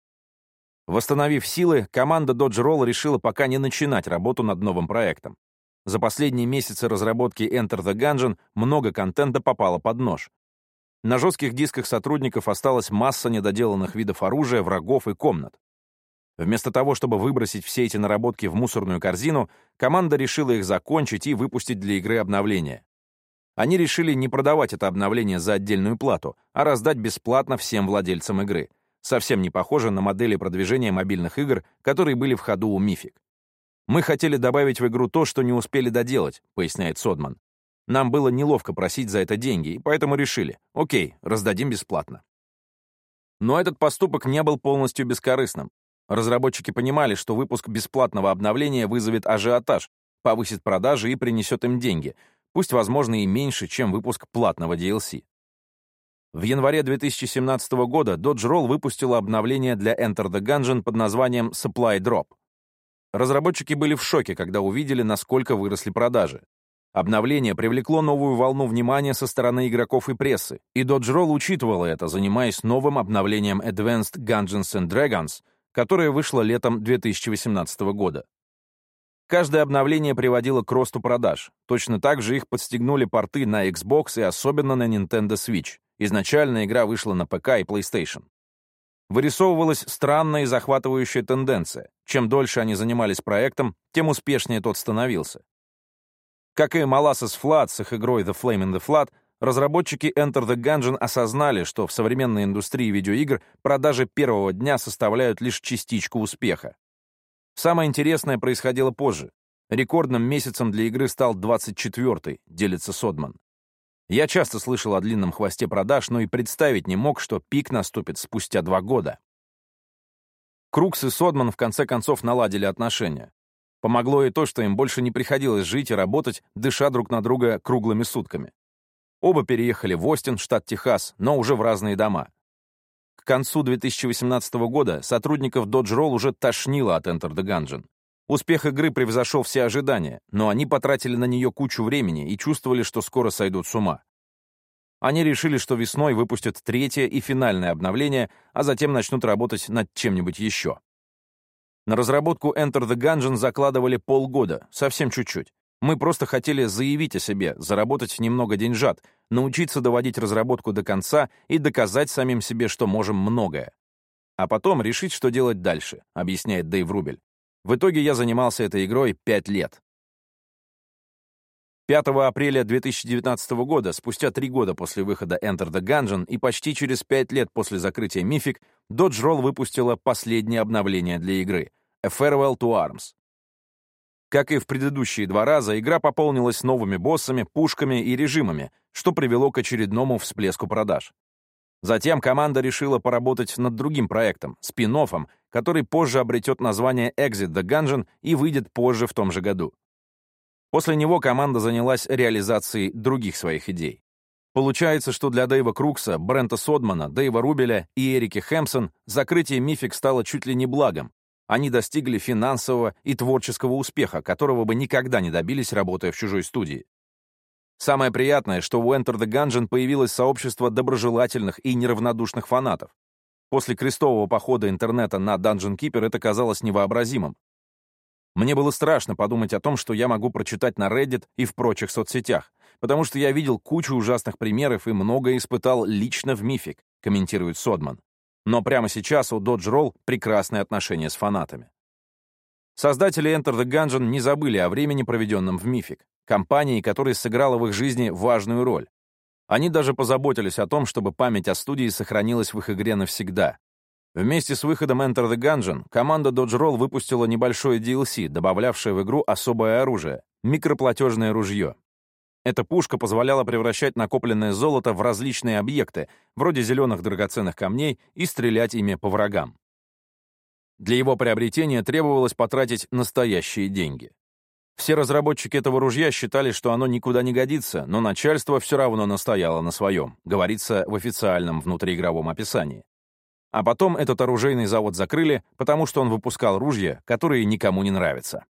Speaker 1: Восстановив силы, команда Dodge Roll решила пока не начинать работу над новым проектом. За последние месяцы разработки Enter the Gungeon много контента попало под нож. На жестких дисках сотрудников осталась масса недоделанных видов оружия, врагов и комнат. Вместо того, чтобы выбросить все эти наработки в мусорную корзину, команда решила их закончить и выпустить для игры обновление. Они решили не продавать это обновление за отдельную плату, а раздать бесплатно всем владельцам игры. Совсем не похоже на модели продвижения мобильных игр, которые были в ходу у Mythic. «Мы хотели добавить в игру то, что не успели доделать», — поясняет Содман. «Нам было неловко просить за это деньги, и поэтому решили, окей, раздадим бесплатно». Но этот поступок не был полностью бескорыстным. Разработчики понимали, что выпуск бесплатного обновления вызовет ажиотаж, повысит продажи и принесет им деньги, пусть, возможно, и меньше, чем выпуск платного ди эл си. В январе две тысячи семнадцатого года Dodge Roll выпустила обновление для Enter the Gungeon под названием Supply Drop. Разработчики были в шоке, когда увидели, насколько выросли продажи. Обновление привлекло новую волну внимания со стороны игроков и прессы, и Dodge Roll учитывала это, занимаясь новым обновлением Advanced Dungeons and Dragons, которое вышло летом две тысячи восемнадцатого года. Каждое обновление приводило к росту продаж. Точно так же их подстегнули порты на Xbox и особенно на Nintendo Switch. Изначально игра вышла на пэ ка и PlayStation. Вырисовывалась странная и захватывающая тенденция. Чем дольше они занимались проектом, тем успешнее тот становился. Как и Molasses Flood с их игрой The Flame in the Flood, разработчики Enter the Gungeon осознали, что в современной индустрии видеоигр продажи первого дня составляют лишь частичку успеха. Самое интересное происходило позже. Рекордным месяцем для игры стал двадцать четвёртый, делится Содман. Я часто слышал о длинном хвосте продаж, но и представить не мог, что пик наступит спустя два года. Крукс и Содман в конце концов наладили отношения. Помогло и то, что им больше не приходилось жить и работать, дыша друг на друга круглыми сутками. Оба переехали в Остин, штат Техас, но уже в разные дома. К концу две тысячи восемнадцатого года сотрудников Dodge Roll уже тошнило от Enter the Gungeon. Успех игры превзошел все ожидания, но они потратили на нее кучу времени и чувствовали, что скоро сойдут с ума. Они решили, что весной выпустят третье и финальное обновление, а затем начнут работать над чем-нибудь еще. На разработку Enter the Gungeon закладывали полгода, совсем чуть-чуть. Мы просто хотели заявить о себе, заработать немного деньжат, научиться доводить разработку до конца и доказать самим себе, что можем многое. А потом решить, что делать дальше, объясняет Дэйв Рубель. В итоге я занимался этой игрой пять лет. пятого апреля две тысячи девятнадцатого года, спустя три года после выхода Enter the Gungeon и почти через пять лет после закрытия Mythic, Dodge Roll выпустила последнее обновление для игры — A Farewell to Arms. Как и в предыдущие два раза, игра пополнилась новыми боссами, пушками и режимами, что привело к очередному всплеску продаж. Затем команда решила поработать над другим проектом, спин-оффом, который позже обретет название Exit the Gungeon и выйдет позже в том же году. После него команда занялась реализацией других своих идей. Получается, что для Дэйва Крукса, Брента Содмана, Дэйва Рубеля и Эрики Хэмпсон закрытие Mythic стало чуть ли не благом. Они достигли финансового и творческого успеха, которого бы никогда не добились, работая в чужой студии. Самое приятное, что у Enter the Gungeon появилось сообщество доброжелательных и неравнодушных фанатов. После крестового похода интернета на Dungeon Keeper это казалось невообразимым. Мне было страшно подумать о том, что я могу прочитать на Reddit и в прочих соцсетях, потому что я видел кучу ужасных примеров и многое испытал лично в Mythic, комментирует Содман. Но прямо сейчас у Dodge Roll прекрасные отношения с фанатами. Создатели Enter the Gungeon не забыли о времени, проведенном в Mythic, компании, которая сыграла в их жизни важную роль. Они даже позаботились о том, чтобы память о студии сохранилась в их игре навсегда. Вместе с выходом Enter the Gungeon команда Dodge Roll выпустила небольшое ди эл си, добавлявшее в игру особое оружие — микроплатежное ружье. Эта пушка позволяла превращать накопленное золото в различные объекты, вроде зеленых драгоценных камней, и стрелять ими по врагам. Для его приобретения требовалось потратить настоящие деньги. Все разработчики этого ружья считали, что оно никуда не годится, но начальство все равно настояло на своем, говорится в официальном внутриигровом описании. А потом этот оружейный завод закрыли, потому что он выпускал ружья, которые никому не нравятся.